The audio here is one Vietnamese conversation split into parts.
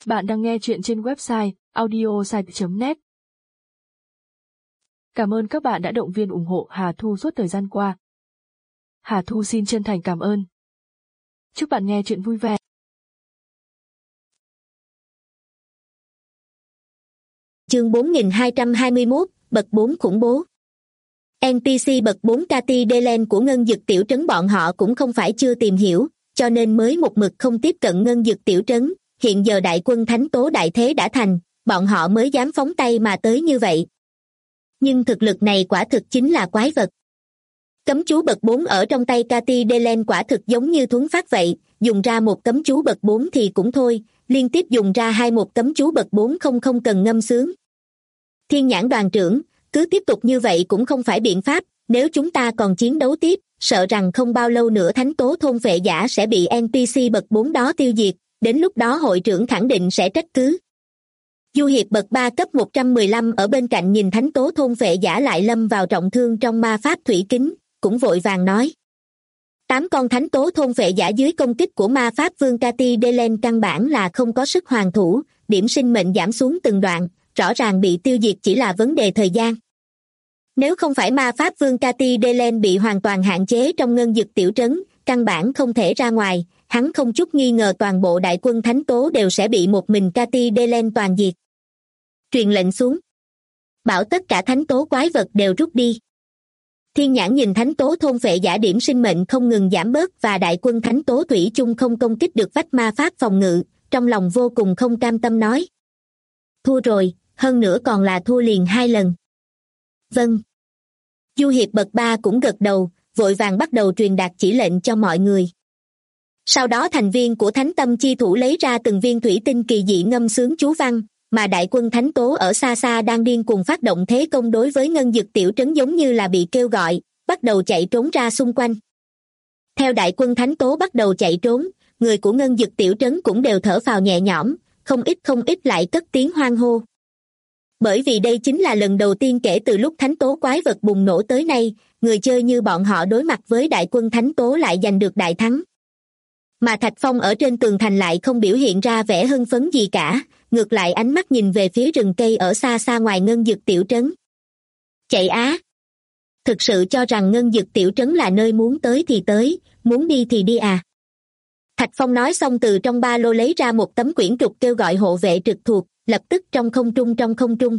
Bạn đang nghe chuyện trên website audiosite.net. Cảm ơn các bạn đã động viên ủng hộ Hà Thu suốt thời gian qua. Hà Thu xin chân thành cảm ơn. Chúc bạn nghe chuyện vui vẻ. Chương 4221, bậc 4 khủng bố. NPC bậc 4 Cathy Delen của Ngân Dực Tiểu Trấn bọn họ cũng không phải chưa tìm hiểu, cho nên mới một mực không tiếp cận Ngân Dực Tiểu Trấn. Hiện giờ đại quân thánh tố đại thế đã thành, bọn họ mới dám phóng tay mà tới như vậy. Nhưng thực lực này quả thực chính là quái vật. Cấm chú bậc 4 ở trong tay Cathy Delen quả thực giống như thuấn phát vậy, dùng ra một cấm chú bậc 4 thì cũng thôi, liên tiếp dùng ra một cấm chú bậc 4 không cần ngâm sướng. Thiên Nhãn đoàn trưởng, cứ tiếp tục như vậy cũng không phải biện pháp, nếu chúng ta còn chiến đấu tiếp, sợ rằng không bao lâu nữa thánh tố thôn vệ giả sẽ bị NPC bậc 4 đó tiêu diệt, đến lúc đó hội trưởng khẳng định sẽ trách cứ. Du Hiệp bậc 3 cấp 115 ở bên cạnh nhìn thánh tố thôn vệ giả lại lâm vào trọng thương trong ma pháp thủy kính, cũng vội vàng nói. 8 con thánh tố thôn vệ giả dưới công kích của ma pháp vương Cathy Delen căn bản là không có sức hoàn thủ, điểm sinh mệnh giảm xuống từng đoạn, rõ ràng bị tiêu diệt chỉ là vấn đề thời gian. Nếu không phải ma pháp vương Cathy Delen bị hoàn toàn hạn chế trong Ngân Dực Tiểu Trấn, căn bản không thể ra ngoài, hắn không chút nghi ngờ toàn bộ đại quân thánh tố đều sẽ bị một mình Cathy Delen toàn diệt. Truyền lệnh xuống. Bảo tất cả thánh tố quái vật đều rút đi. Thiên Nhãn nhìn thánh tố thôn vệ giả điểm sinh mệnh không ngừng giảm bớt và đại quân thánh tố thủy chung không công kích được vách ma pháp phòng ngự, trong lòng vô cùng không cam tâm nói. Thua rồi, hơn nữa còn là thua liền 2 lần. Vâng. Du Hiệp bậc 3 cũng gật đầu, vội vàng bắt đầu truyền đạt chỉ lệnh cho mọi người. Sau đó thành viên của Thánh Tâm Chi Thủ lấy ra từng viên thủy tinh kỳ dị ngâm sướng chú văn, mà đại quân thánh tố ở xa xa đang điên cuồng phát động thế công đối với Ngân Dực Tiểu Trấn giống như là bị kêu gọi, bắt đầu chạy trốn ra xung quanh. Theo đại quân thánh tố bắt đầu chạy trốn, người của Ngân Dực Tiểu Trấn cũng đều thở phào nhẹ nhõm, không ít lại cất tiếng hoan hô. Bởi vì đây chính là lần đầu tiên kể từ lúc thánh tố quái vật bùng nổ tới nay, người chơi như bọn họ đối mặt với đại quân thánh tố lại giành được đại thắng. Mà Thạch Phong ở trên tường thành lại không biểu hiện ra vẻ hưng phấn gì cả, ngược lại ánh mắt nhìn về phía rừng cây ở xa xa ngoài Ngân Dực Tiểu Trấn. Chạy á! Thực sự cho rằng Ngân Dực Tiểu Trấn là nơi muốn tới thì tới, muốn đi thì đi à? Thạch Phong nói xong từ trong ba lô lấy ra một tấm quyển trục kêu gọi hộ vệ trực thuộc, lập tức trong không trung.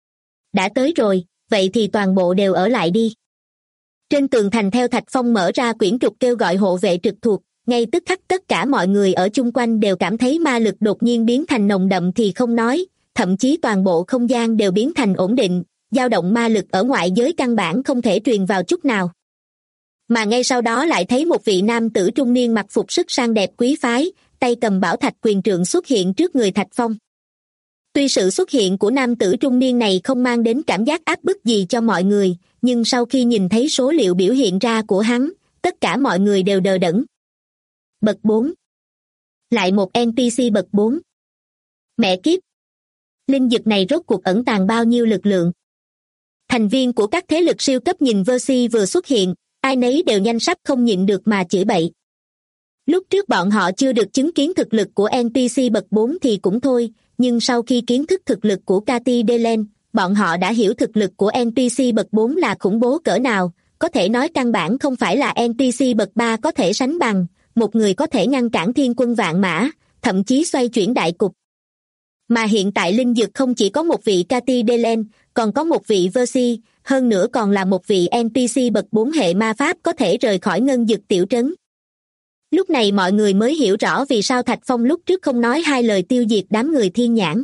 Đã tới rồi, vậy thì toàn bộ đều ở lại đi. Trên tường thành theo Thạch Phong mở ra quyển trục kêu gọi hộ vệ trực thuộc, ngay tức khắc tất cả mọi người ở chung quanh đều cảm thấy ma lực đột nhiên biến thành nồng đậm thì không nói, thậm chí toàn bộ không gian đều biến thành ổn định, dao động ma lực ở ngoại giới căn bản không thể truyền vào chút nào. Mà ngay sau đó lại thấy một vị nam tử trung niên mặc phục sức sang đẹp quý phái, tay cầm bảo thạch quyền trượng xuất hiện trước người Thạch Phong. Tuy sự xuất hiện của nam tử trung niên này không mang đến cảm giác áp bức gì cho mọi người, nhưng sau khi nhìn thấy số liệu biểu hiện ra của hắn, tất cả mọi người đều đờ đẫn. Bậc 4. Lại một NPC bậc 4. Mẹ kiếp! Linh dực này rốt cuộc ẩn tàng bao nhiêu lực lượng? Thành viên của các thế lực siêu cấp nhìn Versi vừa xuất hiện, ai nấy đều nhanh sắp không nhịn được mà chửi bậy. Lúc trước bọn họ chưa được chứng kiến thực lực của NPC bậc 4 thì cũng thôi, nhưng sau khi kiến thức thực lực của Cathy Delen, bọn họ đã hiểu thực lực của NPC bậc 4 là khủng bố cỡ nào, có thể nói căn bản không phải là NPC bậc 3 có thể sánh bằng, một người có thể ngăn cản thiên quân vạn mã, thậm chí xoay chuyển đại cục. Mà hiện tại linh dược không chỉ có một vị Cathy Delen, còn có một vị Versi, hơn nữa còn là một vị NPC bậc 4 hệ ma pháp có thể rời khỏi Ngân Dực Tiểu Trấn. Lúc này mọi người mới hiểu rõ vì sao Thạch Phong lúc trước không nói 2 lời tiêu diệt đám người Thiên Nhãn.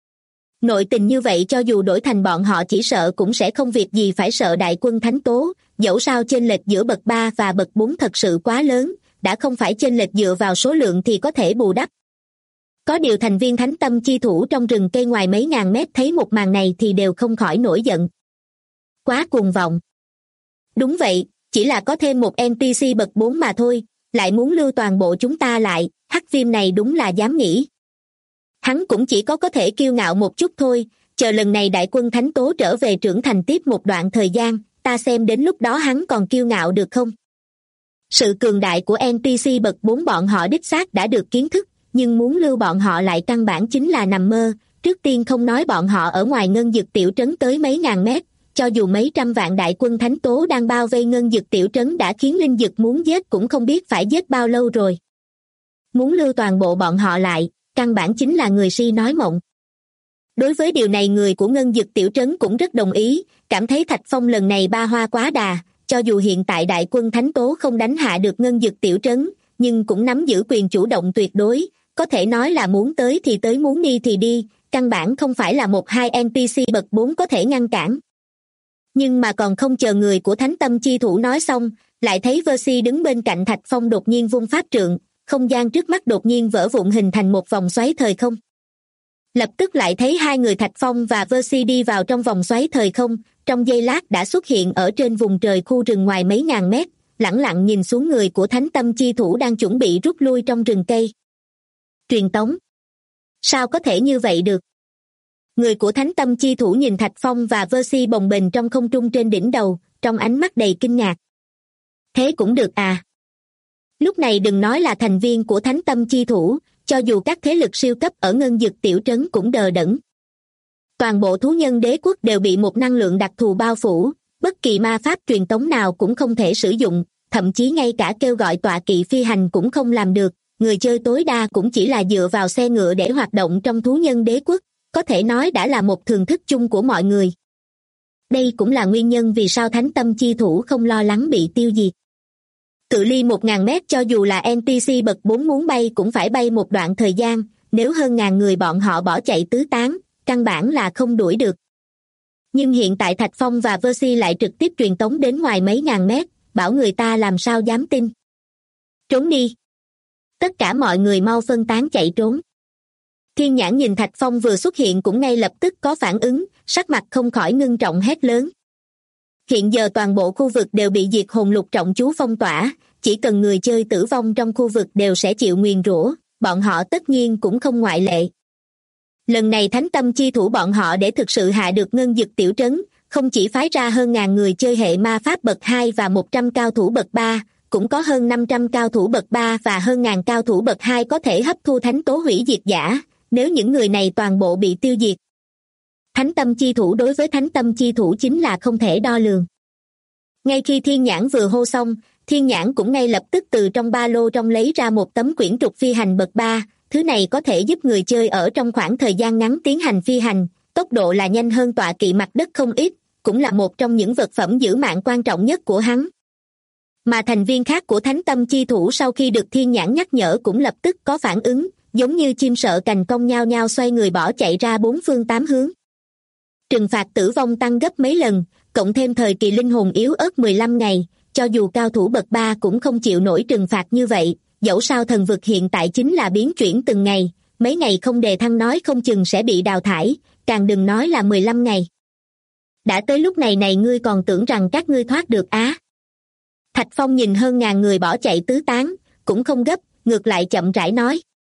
Nội tình như vậy cho dù đổi thành bọn họ chỉ sợ cũng sẽ không việc gì phải sợ đại quân thánh tố, dẫu sao chênh lệch giữa bậc 3 và bậc 4 thật sự quá lớn, đã không phải chênh lệch dựa vào số lượng thì có thể bù đắp. Có điều thành viên Thánh Tâm Chi Thủ trong rừng cây ngoài mấy ngàn mét thấy một màn này thì đều không khỏi nổi giận. Quá cuồng vọng. Đúng vậy, chỉ là có thêm một NPC bậc 4 mà thôi, lại muốn lưu toàn bộ chúng ta lại, Hắc Viêm này đúng là dám nghĩ. Hắn cũng chỉ có thể kiêu ngạo một chút thôi, chờ lần này đại quân thánh tố trở về trưởng thành tiếp một đoạn thời gian, ta xem đến lúc đó hắn còn kiêu ngạo được không? Sự cường đại của NPC bậc 4 bọn họ đích xác đã được kiến thức, nhưng muốn lưu bọn họ lại căn bản chính là nằm mơ. Trước tiên không nói bọn họ ở ngoài ngân dực tiểu trấn tới mấy ngàn mét, cho dù mấy trăm vạn đại quân thánh tố đang bao vây ngân dực tiểu trấn đã khiến linh dực muốn giết cũng không biết phải giết bao lâu rồi. Muốn lưu toàn bộ bọn họ lại, căn bản chính là người si nói mộng. Đối với điều này người của ngân dực tiểu trấn cũng rất đồng ý, cảm thấy Thạch Phong lần này ba hoa quá đà, cho dù hiện tại đại quân thánh tố không đánh hạ được ngân dực tiểu trấn, nhưng cũng nắm giữ quyền chủ động tuyệt đối, có thể nói là muốn tới thì tới muốn đi thì đi, căn bản không phải là một hai NPC bậc 4 có thể ngăn cản. Nhưng mà còn không chờ người của Thánh Tâm Chi Thủ nói xong, lại thấy Versi đứng bên cạnh Thạch Phong đột nhiên vung pháp trượng, không gian trước mắt đột nhiên vỡ vụn hình thành một vòng xoáy thời không. Lập tức lại thấy hai người Thạch Phong và Versi đi vào trong vòng xoáy thời không, trong giây lát đã xuất hiện ở trên vùng trời khu rừng ngoài mấy ngàn mét, lẳng lặng nhìn xuống người của Thánh Tâm Chi Thủ đang chuẩn bị rút lui trong rừng cây. Truyền tống. Sao có thể như vậy được? Người của Thánh Tâm Chi Thủ nhìn Thạch Phong và Versi bồng bềnh trong không trung trên đỉnh đầu, trong ánh mắt đầy kinh ngạc. Thế cũng được à? Lúc này đừng nói là thành viên của Thánh Tâm Chi Thủ, cho dù các thế lực siêu cấp ở ngân dực tiểu trấn cũng đờ đẫn. Toàn bộ thú nhân đế quốc đều bị một năng lượng đặc thù bao phủ, bất kỳ ma pháp truyền tống nào cũng không thể sử dụng, thậm chí ngay cả kêu gọi tọa kỵ phi hành cũng không làm được, người chơi tối đa cũng chỉ là dựa vào xe ngựa để hoạt động trong thú nhân đế quốc, có thể nói đã là một thường thức chung của mọi người. Đây cũng là nguyên nhân vì sao Thánh Tâm Chi Thủ không lo lắng bị tiêu diệt. Cự ly 1000 mét cho dù là NPC bậc 4 muốn bay cũng phải bay một đoạn thời gian, nếu hơn ngàn người bọn họ bỏ chạy tứ tán, căn bản là không đuổi được. Nhưng hiện tại Thạch Phong và Versi lại trực tiếp truyền tống đến ngoài mấy ngàn mét, bảo người ta làm sao dám tin. Trốn đi. Tất cả mọi người mau phân tán chạy trốn. Thiên Nhãn nhìn Thạch Phong vừa xuất hiện cũng ngay lập tức có phản ứng, sắc mặt không khỏi ngưng trọng hét lớn. Hiện giờ toàn bộ khu vực đều bị diệt hồn lục trọng chú phong tỏa, chỉ cần người chơi tử vong trong khu vực đều sẽ chịu nguyền rủa, bọn họ tất nhiên cũng không ngoại lệ. Lần này Thánh Tâm Chi Thủ bọn họ để thực sự hạ được ngân dực tiểu trấn, không chỉ phái ra hơn ngàn người chơi hệ ma pháp bậc 2 và 100 cao thủ bậc 3, cũng có hơn 500 cao thủ bậc 3 và hơn ngàn cao thủ bậc 2 có thể hấp thu thánh tố hủy diệt giả, nếu những người này toàn bộ bị tiêu diệt. Thánh Tâm Chi Thủ đối với Thánh Tâm Chi Thủ chính là không thể đo lường. Ngay khi Thiên Nhãn vừa hô xong, Thiên Nhãn cũng ngay lập tức từ trong ba lô trong lấy ra một tấm quyển trục phi hành bậc 3, thứ này có thể giúp người chơi ở trong khoảng thời gian ngắn tiến hành phi hành, tốc độ là nhanh hơn tọa kỵ mặt đất không ít, cũng là một trong những vật phẩm giữ mạng quan trọng nhất của hắn. Mà thành viên khác của Thánh Tâm Chi Thủ sau khi được Thiên Nhãn nhắc nhở cũng lập tức có phản ứng, giống như chim sợ cành cong nhao nhao xoay người bỏ chạy ra bốn phương tám hướng. Trừng phạt tử vong tăng gấp mấy lần, cộng thêm thời kỳ linh hồn yếu ớt 15 ngày, cho dù cao thủ bậc 3 cũng không chịu nổi trừng phạt như vậy, dẫu sao thần vực hiện tại chính là biến chuyển từng ngày, mấy ngày không đề thăng nói không chừng sẽ bị đào thải, càng đừng nói là 15 ngày. Đã tới lúc này này ngươi còn tưởng rằng các ngươi thoát được á? Thạch Phong nhìn hơn ngàn người bỏ chạy tứ tán, cũng không gấp, ngược lại chậm rãi nói.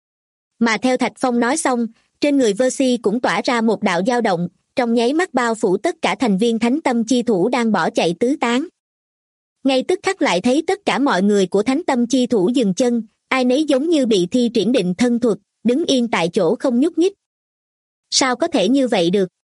Mà theo Thạch Phong nói xong, trên người Versi cũng tỏa ra một đạo dao động, trong nháy mắt bao phủ tất cả thành viên Thánh Tâm Chi Thủ đang bỏ chạy tứ tán. Ngay tức khắc lại thấy tất cả mọi người của Thánh Tâm Chi Thủ dừng chân, ai nấy giống như bị thi triển định thân thuật, đứng yên tại chỗ không nhúc nhích. Sao có thể như vậy được?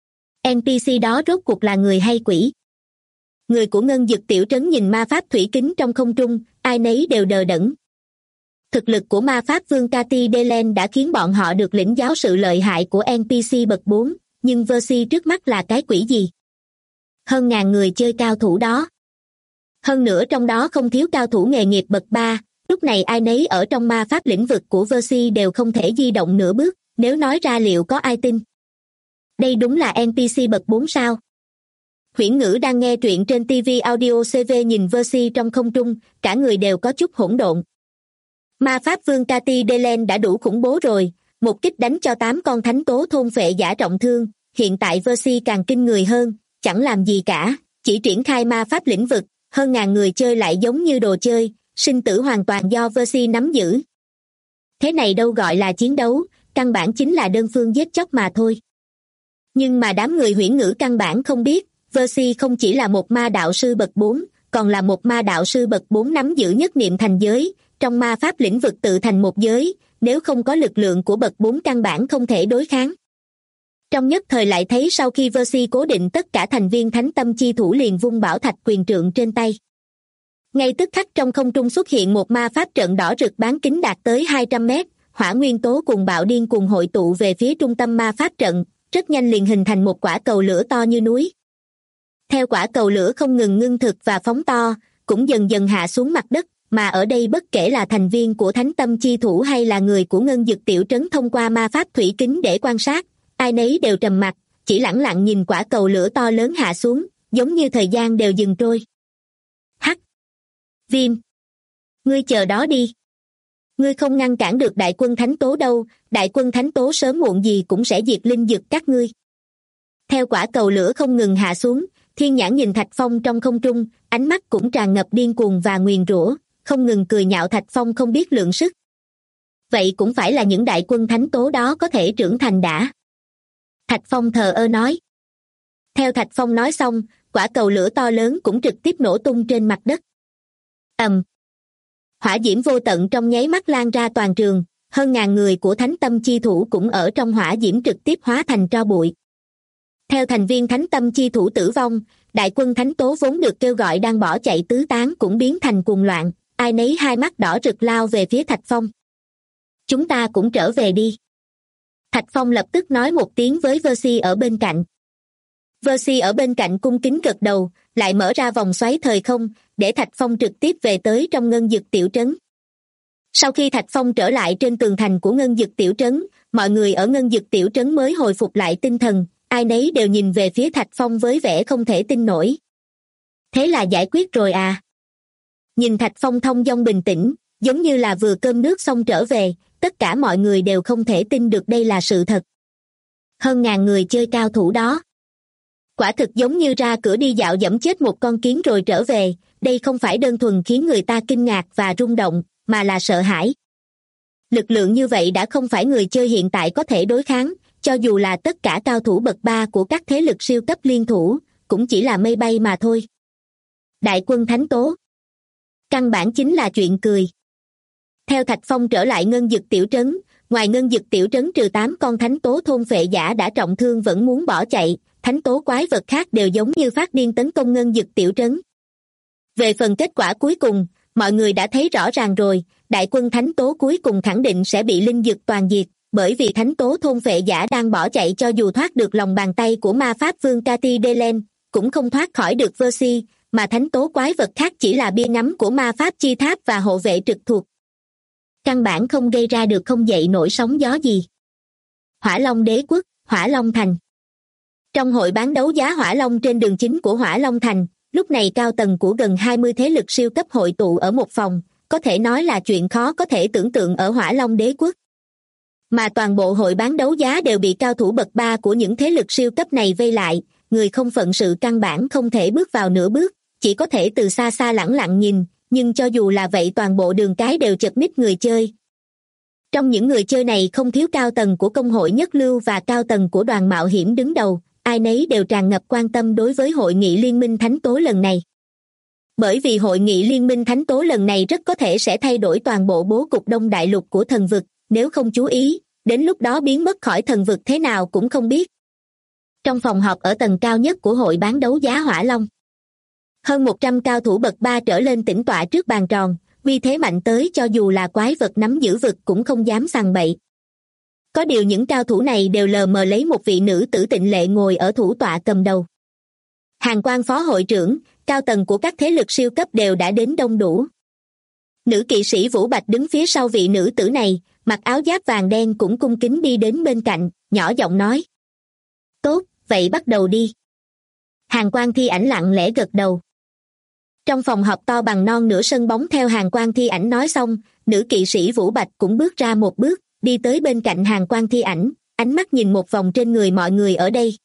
NPC đó rốt cuộc là người hay quỷ? Người của ngân dực tiểu trấn nhìn ma pháp thủy kính trong không trung, ai nấy đều đờ đẫn. Thực lực của ma pháp vương Cathy Delen đã khiến bọn họ được lĩnh giáo sự lợi hại của NPC bậc 4, nhưng Versi trước mắt là cái quỷ gì? Hơn ngàn người chơi cao thủ đó. Hơn nữa trong đó không thiếu cao thủ nghề nghiệp bậc 3, lúc này ai nấy ở trong ma pháp lĩnh vực của Versi đều không thể di động nửa bước, nếu nói ra liệu có ai tin? Đây đúng là NPC bậc 4 sao? Huyễn Ngữ đang nghe truyện trên TV Audio CV nhìn Versi trong không trung, cả người đều có chút hỗn độn. Ma pháp vương Cathy Delen đã đủ khủng bố rồi, một kích đánh cho 8 con thánh tố thôn phệ giả trọng thương, hiện tại Versi càng kinh người hơn, chẳng làm gì cả, chỉ triển khai ma pháp lĩnh vực, hơn ngàn người chơi lại giống như đồ chơi, sinh tử hoàn toàn do Versi nắm giữ. Thế này đâu gọi là chiến đấu, căn bản chính là đơn phương giết chóc mà thôi. Nhưng mà đám người Huyễn Ngữ căn bản không biết, Versi không chỉ là một ma đạo sư bậc 4, còn là một ma đạo sư bậc 4 nắm giữ nhất niệm thành giới, trong ma pháp lĩnh vực tự thành một giới, nếu không có lực lượng của bậc 4 căn bản không thể đối kháng. Trong nhất thời lại thấy sau khi Versi cố định tất cả thành viên thánh tâm chi thủ liền vung bảo thạch quyền trượng trên tay. Ngay tức khắc trong không trung xuất hiện một ma pháp trận đỏ rực bán kính đạt tới 200 mét, hỏa nguyên tố cùng bạo điên cùng hội tụ về phía trung tâm ma pháp trận, rất nhanh liền hình thành một quả cầu lửa to như núi. Theo quả cầu lửa không ngừng ngưng thực và phóng to, cũng dần dần hạ xuống mặt đất, mà ở đây bất kể là thành viên của thánh tâm chi thủ hay là người của ngân dực tiểu trấn thông qua ma pháp thủy kính để quan sát, ai nấy đều trầm mặc, chỉ lẳng lặng nhìn quả cầu lửa to lớn hạ xuống, giống như thời gian đều dừng trôi. Hắc! Viêm! Ngươi chờ đó đi. Ngươi không ngăn cản được đại quân thánh tố đâu, đại quân thánh tố sớm muộn gì cũng sẽ diệt linh dực các ngươi. Theo quả cầu lửa không ngừng hạ xuống, Thiên Nhãn nhìn Thạch Phong trong không trung, ánh mắt cũng tràn ngập điên cuồng và nguyền rủa, không ngừng cười nhạo Thạch Phong không biết lượng sức. Vậy cũng phải là những đại quân thánh tố đó có thể trưởng thành đã. Thạch Phong thờ ơ nói. Theo Thạch Phong nói xong, quả cầu lửa to lớn cũng trực tiếp nổ tung trên mặt đất. Hỏa diễm vô tận trong nháy mắt lan ra toàn trường, hơn ngàn người của thánh tâm chi thủ cũng ở trong hỏa diễm trực tiếp hóa thành tro bụi. Theo thành viên thánh tâm chi thủ tử vong, đại quân thánh tố vốn được kêu gọi đang bỏ chạy tứ tán cũng biến thành cuồng loạn, ai nấy hai mắt đỏ rực lao về phía Thạch Phong. Chúng ta cũng trở về đi. Thạch Phong lập tức nói một tiếng với Versi ở bên cạnh. Versi ở bên cạnh cung kính gật đầu, lại mở ra vòng xoáy thời không, để Thạch Phong trực tiếp về tới trong ngân dực tiểu trấn. Sau khi Thạch Phong trở lại trên tường thành của ngân dực tiểu trấn, mọi người ở ngân dực tiểu trấn mới hồi phục lại tinh thần, ai nấy đều nhìn về phía Thạch Phong với vẻ không thể tin nổi. Thế là giải quyết rồi à? Nhìn Thạch Phong thong dong bình tĩnh, giống như là vừa cơm nước xong trở về, tất cả mọi người đều không thể tin được đây là sự thật. Hơn ngàn người chơi cao thủ đó. Quả thực giống như ra cửa đi dạo giẫm chết một con kiến rồi trở về, đây không phải đơn thuần khiến người ta kinh ngạc và rung động, mà là sợ hãi. Lực lượng như vậy đã không phải người chơi hiện tại có thể đối kháng, cho dù là tất cả cao thủ bậc 3 của các thế lực siêu cấp liên thủ, cũng chỉ là mây bay mà thôi. Đại quân thánh tố. Căn bản chính là chuyện cười. Theo Thạch Phong trở lại ngân dực tiểu trấn, ngoài ngân dực tiểu trấn trừ 8 con thánh tố thôn phệ giả đã trọng thương vẫn muốn bỏ chạy, thánh tố quái vật khác đều giống như phát điên tấn công ngân dực tiểu trấn. Về phần kết quả cuối cùng, mọi người đã thấy rõ ràng rồi, đại quân thánh tố cuối cùng khẳng định sẽ bị linh dực toàn diệt, bởi vì thánh tố thôn phệ giả đang bỏ chạy cho dù thoát được lòng bàn tay của ma pháp vương Cathy Delen, cũng không thoát khỏi được Versi, mà thánh tố quái vật khác chỉ là bia ngắm của ma pháp chi tháp và hộ vệ trực thuộc. Căn bản không gây ra được không dậy nổi sóng gió gì. Hỏa Long Đế Quốc, Hỏa Long Thành. Trong hội bán đấu giá Hỏa Long trên đường chính của Hỏa Long Thành, lúc này cao tầng của gần 20 thế lực siêu cấp hội tụ ở một phòng, có thể nói là chuyện khó có thể tưởng tượng ở Hỏa Long Đế Quốc. Mà toàn bộ hội bán đấu giá đều bị cao thủ bậc 3 của những thế lực siêu cấp này vây lại, người không phận sự căn bản không thể bước vào nửa bước, chỉ có thể từ xa xa lẳng lặng nhìn, nhưng cho dù là vậy toàn bộ đường cái đều chật ních người chơi. Trong những người chơi này không thiếu cao tầng của công hội nhất lưu và cao tầng của đoàn mạo hiểm đứng đầu, ai nấy đều tràn ngập quan tâm đối với hội nghị liên minh thánh tố lần này. Bởi vì hội nghị liên minh thánh tố lần này rất có thể sẽ thay đổi toàn bộ bố cục Đông Đại Lục của thần vực, nếu không chú ý, đến lúc đó biến mất khỏi thần vực thế nào cũng không biết. Trong phòng họp ở tầng cao nhất của hội bán đấu giá Hỏa Long, hơn 100 cao thủ bậc 3 trở lên tĩnh tọa trước bàn tròn, uy thế mạnh tới cho dù là quái vật nắm giữ vực cũng không dám sằng bậy. Có điều những cao thủ này đều lờ mờ lấy một vị nữ tử tịnh lệ ngồi ở thủ tọa cầm đầu. Hàn Quan phó hội trưởng, cao tầng của các thế lực siêu cấp đều đã đến đông đủ. Nữ kỵ sĩ Vũ Bạch đứng phía sau vị nữ tử này, mặc áo giáp vàng đen cũng cung kính đi đến bên cạnh, nhỏ giọng nói. Tốt, vậy bắt đầu đi. Hàn Quan Thi Ảnh lặng lẽ gật đầu. Trong phòng họp to bằng non nửa sân bóng theo Hàn Quan Thi Ảnh nói xong, nữ kỵ sĩ Vũ Bạch cũng bước ra một bước, đi tới bên cạnh Hàn Quan Thi Ảnh, ánh mắt nhìn một vòng trên người mọi người ở đây.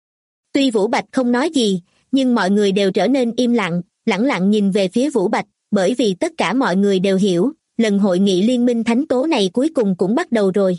Tuy Vũ Bạch không nói gì, nhưng mọi người đều trở nên im lặng, lẳng lặng nhìn về phía Vũ Bạch, bởi vì tất cả mọi người đều hiểu, lần hội nghị liên minh thánh tố này cuối cùng cũng bắt đầu rồi.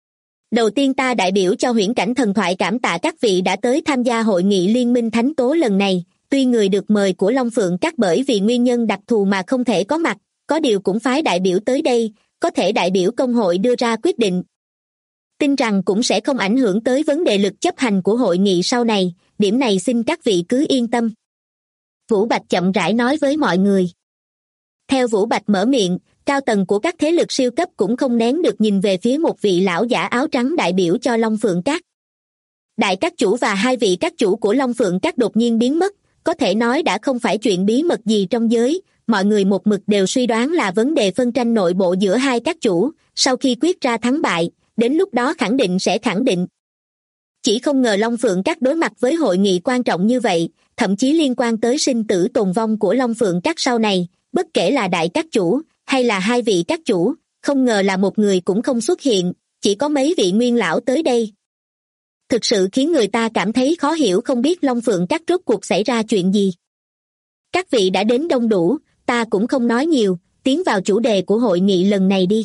Đầu tiên ta đại biểu cho huyễn cảnh thần thoại cảm tạ các vị đã tới tham gia hội nghị liên minh thánh tố lần này, tuy người được mời của Long Phượng Các bởi vì nguyên nhân đặc thù mà không thể có mặt, có điều cũng phái đại biểu tới đây, có thể đại biểu công hội đưa ra quyết định. Tin rằng cũng sẽ không ảnh hưởng tới vấn đề lực chấp hành của hội nghị sau này, điểm này xin các vị cứ yên tâm. Vũ Bạch chậm rãi nói với mọi người. Theo Vũ Bạch mở miệng, cao tầng của các thế lực siêu cấp cũng không nén được nhìn về phía một vị lão giả áo trắng đại biểu cho Long Phượng Các. Đại các chủ và hai vị các chủ của Long Phượng Các đột nhiên biến mất, có thể nói đã không phải chuyện bí mật gì trong giới, mọi người một mực đều suy đoán là vấn đề phân tranh nội bộ giữa hai các chủ, sau khi quyết ra thắng bại, đến lúc đó khẳng định sẽ khẳng định. Chỉ không ngờ Long Phượng Các đối mặt với hội nghị quan trọng như vậy, thậm chí liên quan tới sinh tử tồn vong của Long Phượng Các sau này, bất kể là đại các chủ hay là hai vị các chủ, không ngờ là một người cũng không xuất hiện, chỉ có mấy vị nguyên lão tới đây. Thực sự khiến người ta cảm thấy khó hiểu, không biết Long Phượng Các rốt cuộc xảy ra chuyện gì. Các vị đã đến đông đủ, ta cũng không nói nhiều, tiến vào chủ đề của hội nghị lần này đi.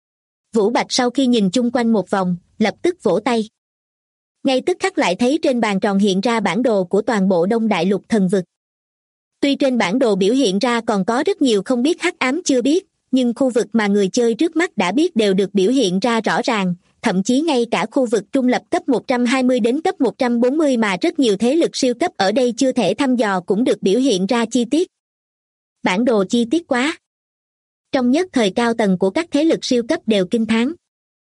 Vũ Bạch sau khi nhìn chung quanh một vòng, lập tức vỗ tay. Ngay tức khắc lại thấy trên bàn tròn hiện ra bản đồ của toàn bộ Đông Đại Lục thần vực. Tuy trên bản đồ biểu hiện ra còn có rất nhiều không biết hắc ám chưa biết, nhưng khu vực mà người chơi trước mắt đã biết đều được biểu hiện ra rõ ràng, thậm chí ngay cả khu vực trung lập cấp 120 đến cấp 140 mà rất nhiều thế lực siêu cấp ở đây chưa thể thăm dò cũng được biểu hiện ra chi tiết. Bản đồ chi tiết quá. Trong nhất thời cao tầng của các thế lực siêu cấp đều kinh thán.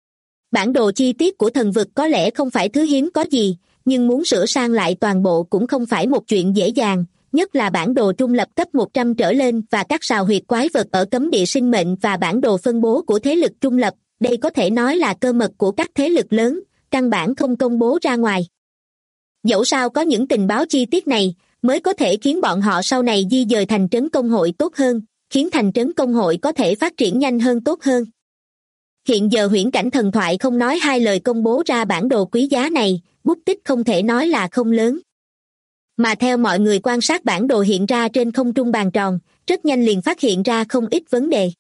Bản đồ chi tiết của thần vực có lẽ không phải thứ hiếm có gì, nhưng muốn sửa sang lại toàn bộ cũng không phải một chuyện dễ dàng, nhất là bản đồ trung lập cấp 100 trở lên và các sào huyệt quái vật ở cấm địa sinh mệnh và bản đồ phân bố của thế lực trung lập, đây có thể nói là cơ mật của các thế lực lớn, căn bản không công bố ra ngoài. Dẫu sao có những tình báo chi tiết này, mới có thể khiến bọn họ sau này di dời thành trấn công hội tốt hơn, khiến thành trấn công hội có thể phát triển nhanh hơn tốt hơn. Hiện giờ huyễn cảnh thần thoại không nói hai lời công bố ra bản đồ quý giá này, bút tích không thể nói là không lớn. Mà theo mọi người quan sát bản đồ hiện ra trên không trung bàn tròn, rất nhanh liền phát hiện ra không ít vấn đề.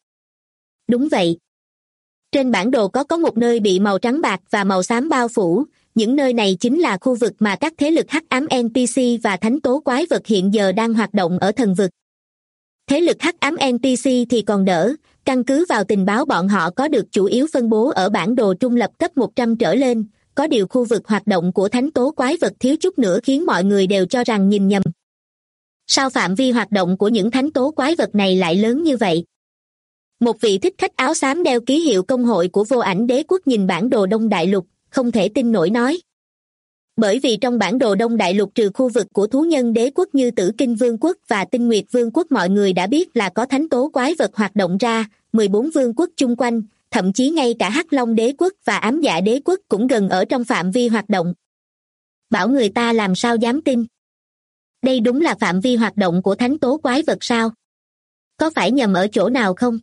Đúng vậy. Trên bản đồ có một nơi bị màu trắng bạc và màu xám bao phủ, những nơi này chính là khu vực mà các thế lực hắc ám NPC và thánh tố quái vật hiện giờ đang hoạt động ở thần vực. Thế lực hắc ám NPC thì còn đỡ, căn cứ vào tình báo bọn họ có được chủ yếu phân bố ở bản đồ trung lập cấp 100 trở lên, có điều khu vực hoạt động của thánh tố quái vật thiếu chút nữa khiến mọi người đều cho rằng nhìn nhầm. Sao phạm vi hoạt động của những thánh tố quái vật này lại lớn như vậy? Một vị thích khách áo xám đeo ký hiệu công hội của Vô Ảnh Đế Quốc nhìn bản đồ Đông Đại Lục, không thể tin nổi nói. Bởi vì trong bản đồ Đông Đại Lục trừ khu vực của thú nhân đế quốc như Tử Kinh Vương quốc và Tinh Nguyệt Vương quốc mọi người đã biết là có thánh tố quái vật hoạt động ra, 14 vương quốc chung quanh, thậm chí ngay cả Hắc Long Đế quốc và Ám Dạ Đế quốc cũng gần ở trong phạm vi hoạt động. Bảo người ta làm sao dám tin? Đây đúng là phạm vi hoạt động của thánh tố quái vật sao? Có phải nhầm ở chỗ nào không?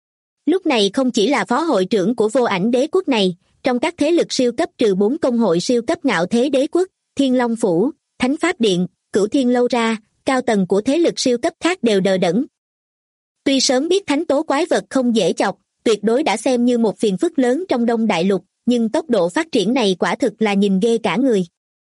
Lúc này không chỉ là phó hội trưởng của Vô Ảnh Đế quốc này, trong các thế lực siêu cấp trừ 4 công hội siêu cấp Ngạo Thế Đế quốc, Thiên Long Phủ, Thánh Pháp Điện, Cửu Thiên Lâu ra, cao tầng của thế lực siêu cấp khác đều đờ đẫn. Tuy sớm biết thánh tố quái vật không dễ chọc, tuyệt đối đã xem như một phiền phức lớn trong Đông Đại Lục, nhưng tốc độ phát triển này quả thực là nhìn ghê cả người.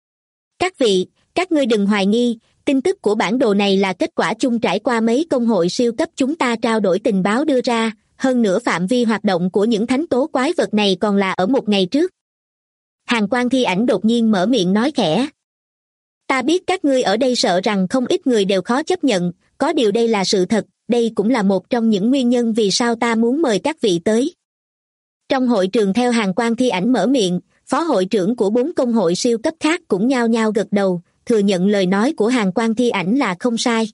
Các vị, các ngươi đừng hoài nghi, tin tức của bản đồ này là kết quả chung trải qua mấy công hội siêu cấp chúng ta trao đổi tình báo đưa ra, hơn nữa phạm vi hoạt động của những thánh tố quái vật này còn là ở một ngày trước. Hàn Quang Thi Ảnh đột nhiên mở miệng nói khẽ. Ta biết các ngươi ở đây sợ rằng không ít người đều khó chấp nhận, có điều đây là sự thật, đây cũng là một trong những nguyên nhân vì sao ta muốn mời các vị tới. Trong hội trường theo Hàn Quang Thi Ảnh mở miệng, phó hội trưởng của 4 công hội siêu cấp khác cũng nhao nhao gật đầu, thừa nhận lời nói của Hàn Quang Thi Ảnh là không sai.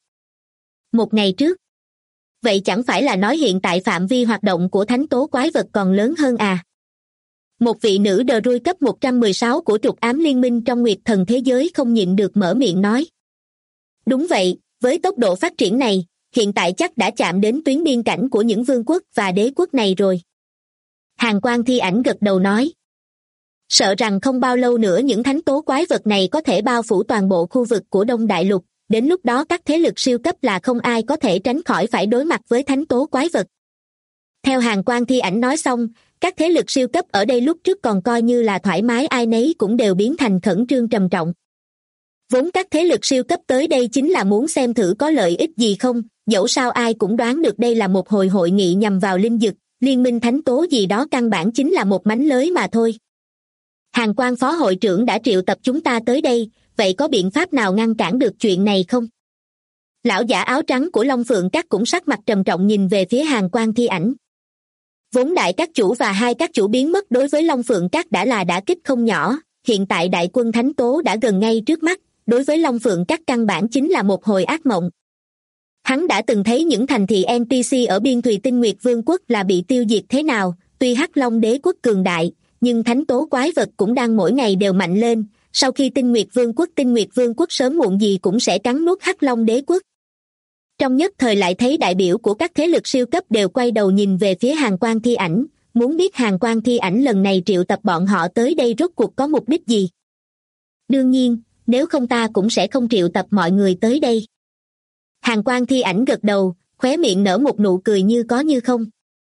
Một ngày trước. Vậy chẳng phải là nói hiện tại phạm vi hoạt động của thánh tố quái vật còn lớn hơn à? Một vị nữ đờ rui cấp 116 của trục ám liên minh trong Nguyệt Thần thế giới không nhịn được mở miệng nói. Đúng vậy, với tốc độ phát triển này, hiện tại chắc đã chạm đến tuyến biên cảnh của những vương quốc và đế quốc này rồi. Hàn Quang Thi Ảnh gật đầu nói. Sợ rằng không bao lâu nữa những thánh tố quái vật này có thể bao phủ toàn bộ khu vực của Đông Đại Lục, đến lúc đó các thế lực siêu cấp là không ai có thể tránh khỏi phải đối mặt với thánh tố quái vật. Theo Hàn Quang Thi Ảnh nói xong, các thế lực siêu cấp ở đây lúc trước còn coi như là thoải mái ai nấy cũng đều biến thành khẩn trương trầm trọng. Vốn các thế lực siêu cấp tới đây chính là muốn xem thử có lợi ích gì không, dẫu sao ai cũng đoán được đây là một hồi hội nghị nhằm vào linh dực, Liên minh thánh tố gì đó căn bản chính là một mánh lới mà thôi. Hàn Quan phó hội trưởng đã triệu tập chúng ta tới đây, vậy có biện pháp nào ngăn cản được chuyện này không? Lão giả áo trắng của Long Phượng Các cũng sắc mặt trầm trọng nhìn về phía Hàn Quan Thi Ảnh. Vốn đại các chủ và hai các chủ biến mất đối với Long Phượng Các đã là đả kích không nhỏ, hiện tại đại quân thánh tố đã gần ngay trước mắt, đối với Long Phượng Các căn bản chính là một hồi ác mộng. Hắn đã từng thấy những thành thị NPC ở biên thùy Tinh Nguyệt Vương quốc là bị tiêu diệt thế nào, tuy Hắc Long đế quốc cường đại, nhưng thánh tố quái vật cũng đang mỗi ngày đều mạnh lên, sau khi Tinh Nguyệt Vương quốc sớm muộn gì cũng sẽ cắn nuốt Hắc Long đế quốc. Trong nhất thời lại thấy đại biểu của các thế lực siêu cấp đều quay đầu nhìn về phía Hàn Quan Thi Ảnh, muốn biết Hàn Quan Thi Ảnh lần này triệu tập bọn họ tới đây rốt cuộc có mục đích gì. Đương nhiên, nếu không ta cũng sẽ không triệu tập mọi người tới đây. Hàn Quan Thi Ảnh gật đầu, khóe miệng nở một nụ cười như có như không.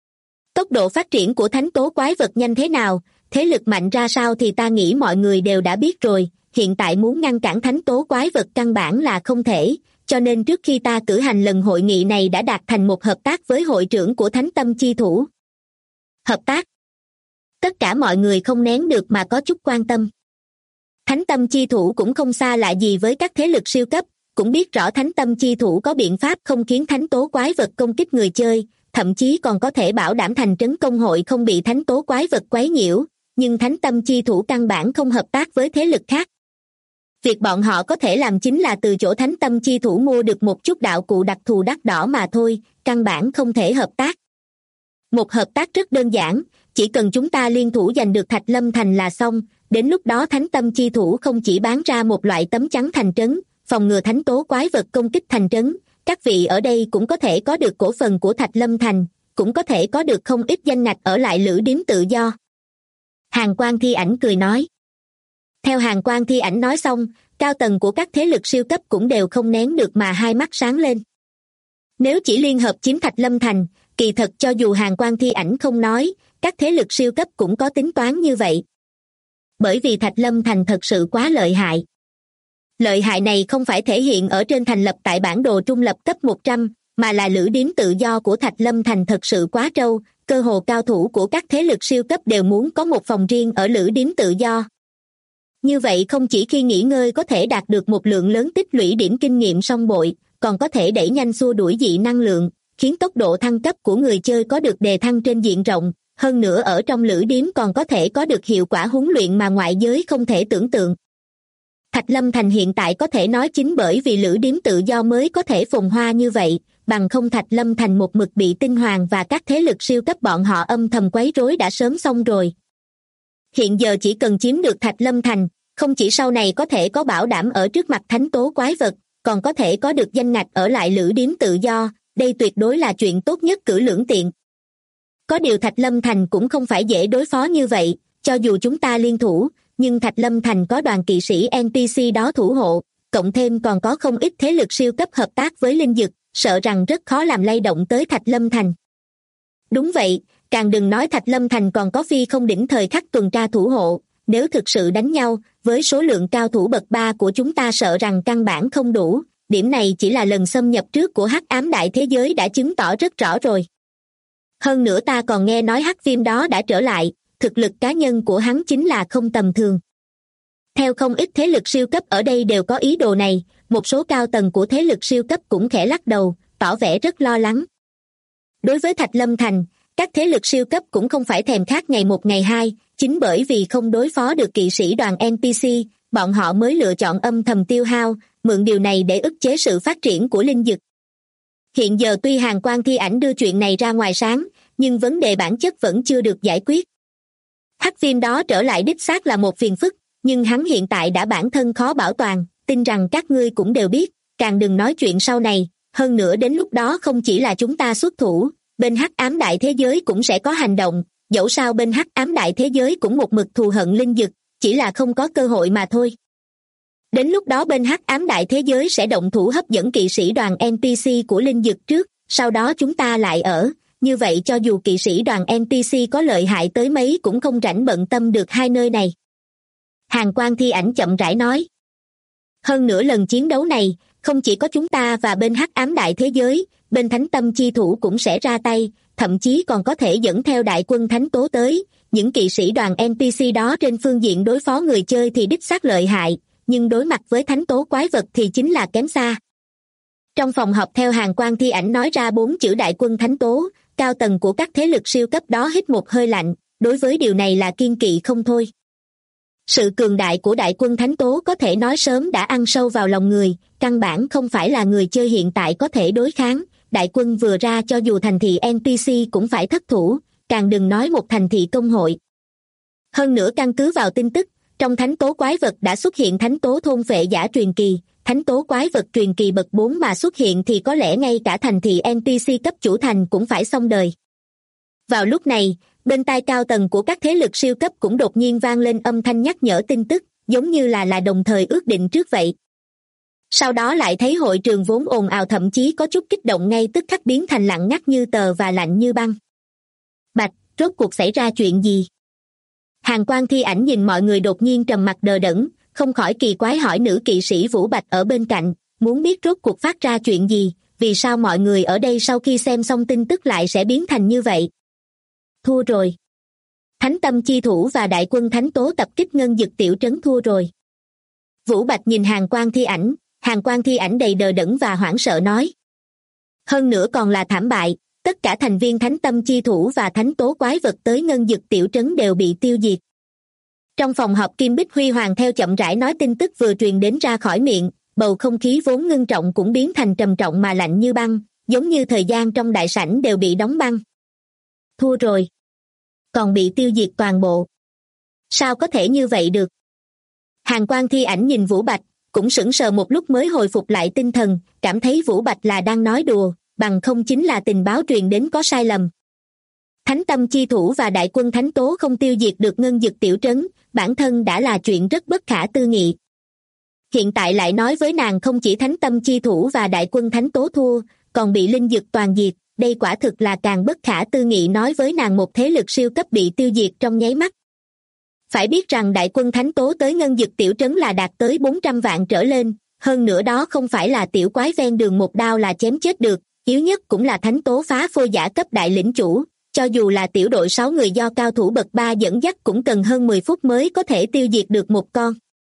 Tốc độ phát triển của thánh tố quái vật nhanh thế nào, thế lực mạnh ra sao thì ta nghĩ mọi người đều đã biết rồi, hiện tại muốn ngăn cản thánh tố quái vật căn bản là không thể, cho nên trước khi ta cử hành lần hội nghị này đã đạt thành một hợp tác với hội trưởng của Thánh Tâm Chi Thủ. Hợp tác? Tất cả mọi người không nén được mà có chút quan tâm. Thánh Tâm Chi Thủ cũng không xa lạ gì với các thế lực siêu cấp, cũng biết rõ Thánh Tâm Chi Thủ có biện pháp không khiến thánh tố quái vật công kích người chơi, thậm chí còn có thể bảo đảm thành trấn công hội không bị thánh tố quái vật quấy nhiễu, nhưng Thánh Tâm Chi Thủ căn bản không hợp tác với thế lực khác. Việc bọn họ có thể làm chính là từ chỗ Thánh Tâm Chi Thủ mua được một chút đạo cụ đặc thù đắt đỏ mà thôi, căn bản không thể hợp tác. Một hợp tác rất đơn giản, chỉ cần chúng ta liên thủ giành được Thạch Lâm Thành là xong, đến lúc đó Thánh Tâm Chi Thủ không chỉ bán ra một loại tấm chắn thành trấn, phòng ngừa thánh tố quái vật công kích thành trấn, các vị ở đây cũng có thể có được cổ phần của Thạch Lâm Thành, cũng có thể có được không ít danh ngạch ở lại lữ điếm tự do. Hàn Quan Thi Ảnh cười nói. Theo Hàn Quan Thi Ảnh nói xong, cao tầng của các thế lực siêu cấp cũng đều không nén được mà hai mắt sáng lên. Nếu chỉ liên hợp chiếm Thạch Lâm Thành, kỳ thật cho dù Hàn Quan Thi Ảnh không nói, các thế lực siêu cấp cũng có tính toán như vậy. Bởi vì Thạch Lâm Thành thật sự quá lợi hại. Lợi hại này không phải thể hiện ở trên thành lập tại bản đồ trung lập cấp 100, mà là lữ điếm tự do của Thạch Lâm Thành thật sự quá trâu, cơ hồ cao thủ của các thế lực siêu cấp đều muốn có một phòng riêng ở lữ điếm tự do. Như vậy không chỉ khi nghỉ ngơi có thể đạt được một lượng lớn tích lũy điểm kinh nghiệm song bội, còn có thể đẩy nhanh xua đuổi dị năng lượng, khiến tốc độ thăng cấp của người chơi có được đề thăng trên diện rộng, hơn nữa ở trong lữ điếm còn có thể có được hiệu quả huấn luyện mà ngoại giới không thể tưởng tượng. Thạch Lâm Thành hiện tại có thể nói chính bởi vì lữ điếm tự do mới có thể phồn hoa như vậy, bằng không Thạch Lâm Thành một mực bị Tinh Hoàng và các thế lực siêu cấp bọn họ âm thầm quấy rối đã sớm xong rồi. Hiện giờ chỉ cần chiếm được Thạch Lâm Thành, không chỉ sau này có thể có bảo đảm ở trước mặt thánh tố quái vật, còn có thể có được danh ngạch ở lại lữ điếm tự do, đây tuyệt đối là chuyện tốt nhất cử lưỡng tiện. Có điều Thạch Lâm Thành cũng không phải dễ đối phó như vậy, cho dù chúng ta liên thủ, nhưng Thạch Lâm Thành có đoàn kỵ sĩ NPC đó thủ hộ, cộng thêm còn có không ít thế lực siêu cấp hợp tác với linh dực, sợ rằng rất khó làm lay động tới Thạch Lâm Thành. Đúng vậy, càng đừng nói Thạch Lâm Thành còn có phi không đỉnh thời khắc tuần tra thủ hộ, nếu thực sự đánh nhau, với số lượng cao thủ bậc 3 của chúng ta sợ rằng căn bản không đủ, điểm này chỉ là lần xâm nhập trước của Hắc Ám Đại Thế Giới đã chứng tỏ rất rõ rồi. Hơn nữa ta còn nghe nói Hắc Viêm đó đã trở lại, thực lực cá nhân của hắn chính là không tầm thường. Theo không ít thế lực siêu cấp ở đây đều có ý đồ này, một số cao tầng của thế lực siêu cấp cũng khẽ lắc đầu, tỏ vẻ rất lo lắng. Đối với Thạch Lâm Thành, các thế lực siêu cấp cũng không phải thèm khát ngày một ngày hai, chính bởi vì không đối phó được kỵ sĩ đoàn NPC, bọn họ mới lựa chọn âm thầm tiêu hao, mượn điều này để ức chế sự phát triển của linh dực. Hiện giờ tuy Hàn Quan Thi Ảnh đưa chuyện này ra ngoài sáng, nhưng vấn đề bản chất vẫn chưa được giải quyết. Hắc Viêm đó trở lại đích xác là một phiền phức, nhưng hắn hiện tại đã bản thân khó bảo toàn, tin rằng các ngươi cũng đều biết, càng đừng nói chuyện sau này, hơn nữa đến lúc đó không chỉ là chúng ta xuất thủ, bên Hắc Ám Đại Thế Giới cũng sẽ có hành động, dẫu sao bên Hắc Ám Đại Thế Giới cũng một mực thù hận linh dực, chỉ là không có cơ hội mà thôi. Đến lúc đó bên Hắc Ám Đại Thế Giới sẽ động thủ hấp dẫn kỵ sĩ đoàn NPC của linh dực trước, sau đó chúng ta lại ở, như vậy cho dù kỵ sĩ đoàn NPC có lợi hại tới mấy cũng không rảnh bận tâm được hai nơi này. Hàn Quan Thi Ảnh chậm rãi nói. Hơn nữa lần chiến đấu này, không chỉ có chúng ta và bên Hắc Ám Đại Thế Giới, bên Thánh Tâm Chi Thủ cũng sẽ ra tay, thậm chí còn có thể dẫn theo đại quân thánh tố tới. Những kỵ sĩ đoàn NPC đó trên phương diện đối phó người chơi thì đích xác lợi hại, nhưng đối mặt với thánh tố quái vật thì chính là kém xa. Trong phòng họp theo Hàn Quang Thi Ảnh nói ra 4 chữ đại quân thánh tố, cao tầng của các thế lực siêu cấp đó hít một hơi lạnh, đối với điều này là kiêng kỵ không thôi. Sự cường đại của đại quân thánh tố có thể nói sớm đã ăn sâu vào lòng người, căn bản không phải là người chơi hiện tại có thể đối kháng. Đại quân vừa ra cho dù thành thị NPC cũng phải thất thủ, càng đừng nói một thành thị công hội. Hơn nữa căn cứ vào tin tức, trong thánh tố quái vật đã xuất hiện thánh tố thôn phệ giả truyền kỳ, thánh tố quái vật truyền kỳ bậc 4 mà xuất hiện thì có lẽ ngay cả thành thị NPC cấp chủ thành cũng phải xong đời. Vào lúc này, bên tai cao tầng của các thế lực siêu cấp cũng đột nhiên vang lên âm thanh nhắc nhở tin tức, giống như là đồng thời ước định trước vậy. Sau đó lại thấy hội trường vốn ồn ào thậm chí có chút kích động ngay tức khắc biến thành lặng ngắt như tờ và lạnh như băng. Bạch, rốt cuộc xảy ra chuyện gì? Hàn Quang Thi Ảnh nhìn mọi người đột nhiên trầm mặc đờ đẫn, không khỏi kỳ quái hỏi nữ kỵ sĩ Vũ Bạch ở bên cạnh, muốn biết rốt cuộc phát ra chuyện gì, vì sao mọi người ở đây sau khi xem xong tin tức lại sẽ biến thành như vậy. Thua rồi. Thánh Tâm Chi Thủ và đại quân thánh tố tập kích Ngân Dực tiểu trấn thua rồi. Vũ Bạch nhìn Hàn Quang Thi Ảnh đầy đờ đẫn và hoảng sợ nói. Hơn nữa còn là thảm bại, tất cả thành viên Thánh Tâm Chi Thủ và thánh tố quái vật tới Ngân Dực tiểu trấn đều bị tiêu diệt. Trong phòng họp Kim Bích Huy Hoàng theo chậm rãi nói tin tức vừa truyền đến ra khỏi miệng, bầu không khí vốn ngưng trọng cũng biến thành trầm trọng mà lạnh như băng, giống như thời gian trong đại sảnh đều bị đóng băng. Thua rồi. Còn bị tiêu diệt toàn bộ. Sao có thể như vậy được? Hàn Quang Thi Ảnh nhìn Vũ Bạch, cũng sững sờ một lúc mới hồi phục lại tinh thần, cảm thấy Vũ Bạch là đang nói đùa, bằng không chính là tình báo truyền đến có sai lầm. Thánh Tâm Chi Thủ và đại quân thánh tố không tiêu diệt được Ngân Dực tiểu trấn, bản thân đã là chuyện rất bất khả tư nghị. Hiện tại lại nói với nàng không chỉ Thánh Tâm Chi Thủ và đại quân thánh tố thua, còn bị linh dực toàn diệt, đây quả thực là càng bất khả tư nghị nói với nàng một thế lực siêu cấp bị tiêu diệt trong nháy mắt. Phải biết rằng đại quân thánh tố tới Ngân Dực tiểu trấn là đạt tới 400 vạn trở lên, hơn nữa đó không phải là tiểu quái ven đường một đao là chém chết được, yếu nhất cũng là thánh tố phá phôi giả cấp đại lĩnh chủ, cho dù là tiểu đội 6 người do cao thủ bậc 3 dẫn dắt cũng cần hơn 10 phút mới có thể tiêu diệt được một con.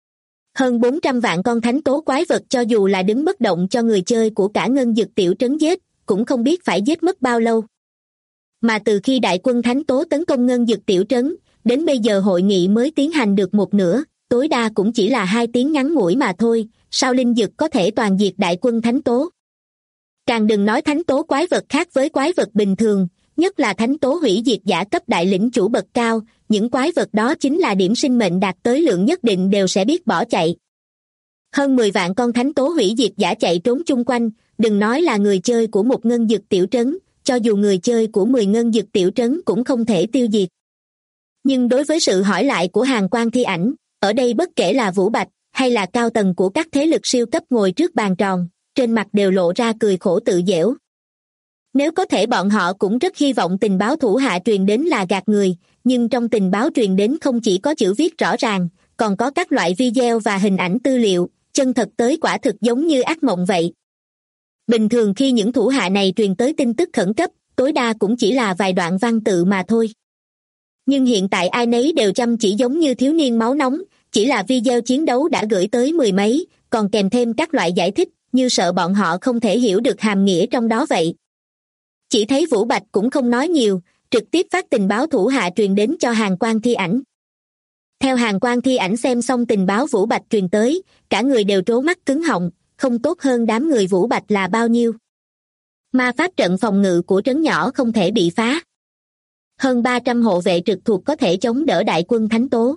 Hơn 400 vạn con thánh tố quái vật cho dù là đứng bất động cho người chơi của cả Ngân Dực tiểu trấn giết, cũng không biết phải giết mất bao lâu. Mà từ khi đại quân thánh tố tấn công Ngân Dực tiểu trấn, đến bây giờ hội nghị mới tiến hành được một nửa, tối đa cũng chỉ là 2 tiếng ngắn ngủi mà thôi, sao linh dực có thể toàn diệt đại quân thánh tố. Càng đừng nói thánh tố quái vật khác với quái vật bình thường, nhất là thánh tố hủy diệt giả cấp đại lĩnh chủ bậc cao, những quái vật đó chính là điểm sinh mệnh đạt tới lượng nhất định đều sẽ biết bỏ chạy. Hơn 10 vạn con thánh tố hủy diệt giả chạy trốn chung quanh, đừng nói là người chơi của một Ngân Dực tiểu trấn, cho dù người chơi của 10 Ngân Dực tiểu trấn cũng không thể tiêu diệt. Nhưng đối với sự hỏi lại của Hàn Quang Thi Ảnh, ở đây bất kể là Vũ Bạch hay là cao tầng của các thế lực siêu cấp ngồi trước bàn tròn, trên mặt đều lộ ra cười khổ tự giễu. Nếu có thể bọn họ cũng rất hy vọng tình báo thủ hạ truyền đến là gạt người, nhưng trong tình báo truyền đến không chỉ có chữ viết rõ ràng, còn có các loại video và hình ảnh tư liệu, chân thật tới quả thực giống như ác mộng vậy. Bình thường khi những thủ hạ này truyền tới tin tức khẩn cấp, tối đa cũng chỉ là vài đoạn văn tự mà thôi. Nhưng hiện tại ai nấy đều chăm chỉ giống như thiếu niên máu nóng, chỉ là video chiến đấu đã gửi tới 10 mấy, còn kèm thêm các loại giải thích, như sợ bọn họ không thể hiểu được hàm nghĩa trong đó vậy. Chỉ thấy Vũ Bạch cũng không nói nhiều, trực tiếp phát tình báo thủ hạ truyền đến cho Hàn Quang Thi Ảnh. Theo Hàn Quang Thi Ảnh xem xong tình báo Vũ Bạch truyền tới, cả người đều trố mắt cứng họng, không tốt hơn đám người Vũ Bạch là bao nhiêu. Ma pháp trận phòng ngự của trấn nhỏ không thể bị phá. Hơn 300 hộ vệ trực thuộc có thể chống đỡ đại quân thánh tố.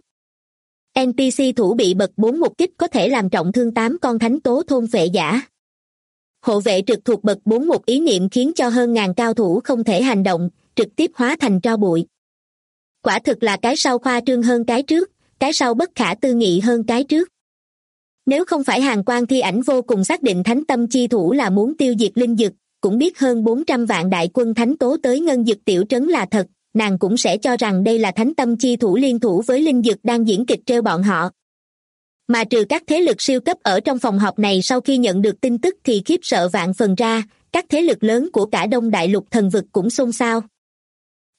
NPC thủ bị bậc 4 một kích có thể làm trọng thương 8 con thánh tố thôn phệ giả. Hộ vệ trực thuộc bậc 4 một ý niệm khiến cho hơn ngàn cao thủ không thể hành động, trực tiếp hóa thành tro bụi. Quả thực là cái sau khoa trương hơn cái trước, cái sau bất khả tư nghị hơn cái trước. Nếu không phải Hàn Quang Thi Ảnh vô cùng xác định Thánh Tâm Chi Thủ là muốn tiêu diệt linh dực, cũng biết hơn 400 vạn đại quân thánh tố tới Ngân Dực tiểu trấn là thật, nàng cũng sẽ cho rằng đây là Thánh Tâm Chi Thủ liên thủ với linh dực đang diễn kịch trêu bọn họ. Mà trừ các thế lực siêu cấp ở trong phòng họp này sau khi nhận được tin tức thì khiếp sợ vạn phần ra, các thế lực lớn của cả Đông Đại Lục thần vực cũng xôn xao.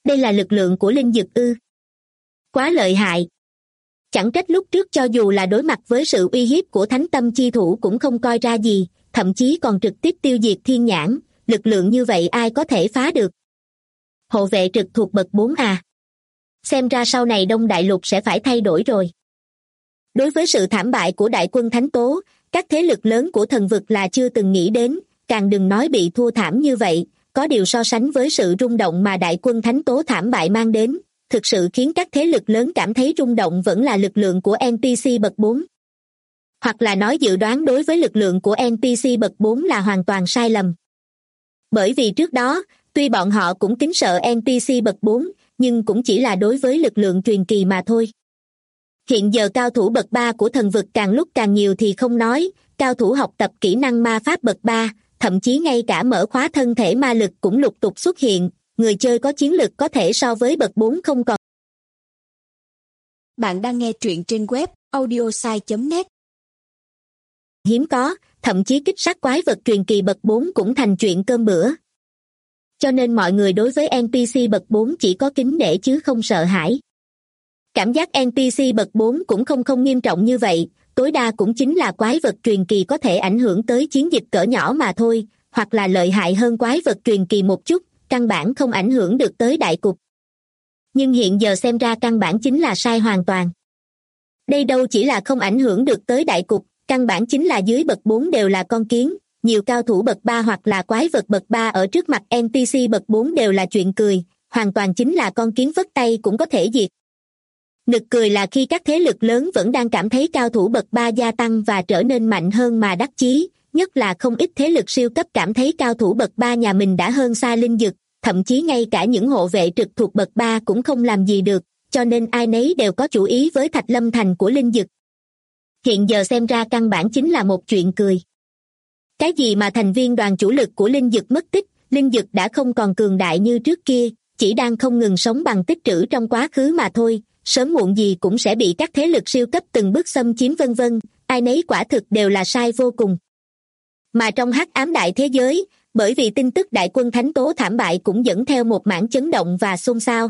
Đây là lực lượng của linh dực ư? Quá lợi hại. Chẳng trách lúc trước cho dù là đối mặt với sự uy hiếp của thánh tâm chi thủ cũng không coi ra gì, thậm chí còn trực tiếp tiêu diệt thiên nhãn, lực lượng như vậy ai có thể phá được. Hộ vệ trực thuộc bậc 4 à? Xem ra sau này Đông Đại Lục sẽ phải thay đổi rồi. Đối với sự thảm bại của đại quân Thánh Tố, các thế lực lớn của thần vực là chưa từng nghĩ đến, càng đừng nói bị thua thảm như vậy, có điều so sánh với sự rung động mà đại quân Thánh Tố thảm bại mang đến, thực sự khiến các thế lực lớn cảm thấy rung động vẫn là lực lượng của NPC bậc 4. Hoặc là nói dự đoán đối với lực lượng của NPC bậc 4 là hoàn toàn sai lầm. Bởi vì trước đó, tuy bọn họ cũng kính sợ NPC bậc 4, nhưng cũng chỉ là đối với lực lượng truyền kỳ mà thôi. Hiện giờ cao thủ bậc 3 của thần vực càng lúc càng nhiều thì không nói, cao thủ học tập kỹ năng ma pháp bậc 3, thậm chí ngay cả mở khóa thân thể ma lực cũng lục tục xuất hiện, người chơi có chiến lực có thể so với bậc 4 không còn. Bạn đang nghe truyện trên web audiosai.net. Hiếm có, thậm chí kích sát quái vật truyền kỳ bậc 4 cũng thành chuyện cơm bữa. Cho nên mọi người đối với NPC bậc 4 chỉ có kính nể chứ không sợ hãi. Cảm giác NPC bậc 4 cũng không nghiêm trọng như vậy, tối đa cũng chính là quái vật truyền kỳ có thể ảnh hưởng tới chiến dịch cỡ nhỏ mà thôi, hoặc là lợi hại hơn quái vật truyền kỳ một chút, căn bản không ảnh hưởng được tới đại cục. Nhưng hiện giờ xem ra căn bản chính là sai hoàn toàn. Đây đâu chỉ là không ảnh hưởng được tới đại cục, căn bản chính là dưới bậc 4 đều là con kiến, nhiều cao thủ bậc 3 hoặc là quái vật bậc 3 ở trước mặt NPC bậc 4 đều là chuyện cười, hoàn toàn chính là con kiến vất tay cũng có thể diệt. Nực cười là khi các thế lực lớn vẫn đang cảm thấy cao thủ bậc 3 gia tăng và trở nên mạnh hơn mà đắc chí, nhất là không ít thế lực siêu cấp cảm thấy cao thủ bậc 3 nhà mình đã hơn xa linh dực, thậm chí ngay cả những hộ vệ trực thuộc bậc 3 cũng không làm gì được, cho nên ai nấy đều có chủ ý với Thạch Lâm Thành của linh dực. Hiện giờ xem ra căn bản chính là một chuyện cười. Cái gì mà thành viên đoàn chủ lực của linh dực mất tích, linh dực đã không còn cường đại như trước kia, chỉ đang không ngừng sống bằng tích trữ trong quá khứ mà thôi, sớm muộn gì cũng sẽ bị các thế lực siêu cấp từng bước xâm chiếm vân vân, ai nấy quả thực đều là sai vô cùng. Mà trong hắc ám đại thế giới, bởi vì tin tức đại quân Thánh Tố thảm bại cũng dẫn theo một mảng chấn động và xôn xao.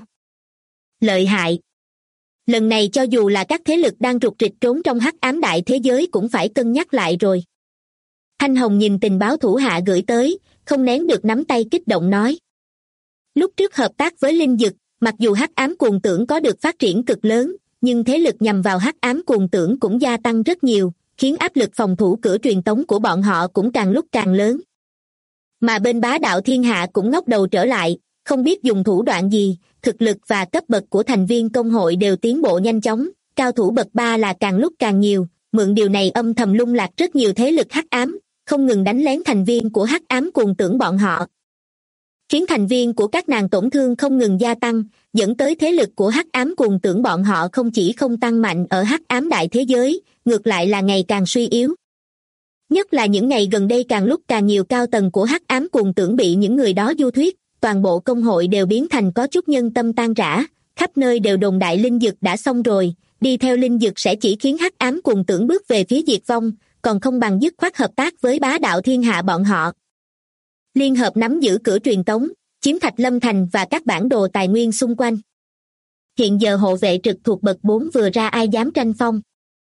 Lợi hại! Lần này cho dù là các thế lực đang rục rịch trốn trong hắc ám đại thế giới cũng phải cân nhắc lại rồi. Thanh Hồng nhìn tình báo thủ hạ gửi tới, không nén được nắm tay kích động nói. Lúc trước hợp tác với linh dực, mặc dù hắc ám cuồng tưởng có được phát triển cực lớn, nhưng thế lực nhằm vào hắc ám cuồng tưởng cũng gia tăng rất nhiều, khiến áp lực phòng thủ cửa truyền tống của bọn họ cũng càng lúc càng lớn. Mà bên bá đạo thiên hạ cũng ngóc đầu trở lại, không biết dùng thủ đoạn gì, thực lực và cấp bậc của thành viên công hội đều tiến bộ nhanh chóng, cao thủ bậc 3 là càng lúc càng nhiều, mượn điều này âm thầm lung lạc rất nhiều thế lực hắc ám, không ngừng đánh lén thành viên của hắc ám cuồng tưởng bọn họ. Khiến thành viên của các nàng tổn thương không ngừng gia tăng, dẫn tới thế lực của hắc ám cuồng tưởng bọn họ không chỉ không tăng mạnh ở hắc ám đại thế giới, ngược lại là ngày càng suy yếu. Nhất là những ngày gần đây càng lúc càng nhiều cao tầng của hắc ám cuồng tưởng bị những người đó du thuyết, toàn bộ công hội đều biến thành có chút nhân tâm tan rã, khắp nơi đều đồn đại linh dực đã xong rồi, đi theo linh dực sẽ chỉ khiến hắc ám cuồng tưởng bước về phía diệt vong, còn không bằng dứt khoát hợp tác với bá đạo thiên hạ bọn họ. Liên hợp nắm giữ cửa truyền tống, chiếm Thạch Lâm Thành và các bản đồ tài nguyên xung quanh. Hiện giờ hộ vệ trực thuộc bậc 4 vừa ra ai dám tranh phong.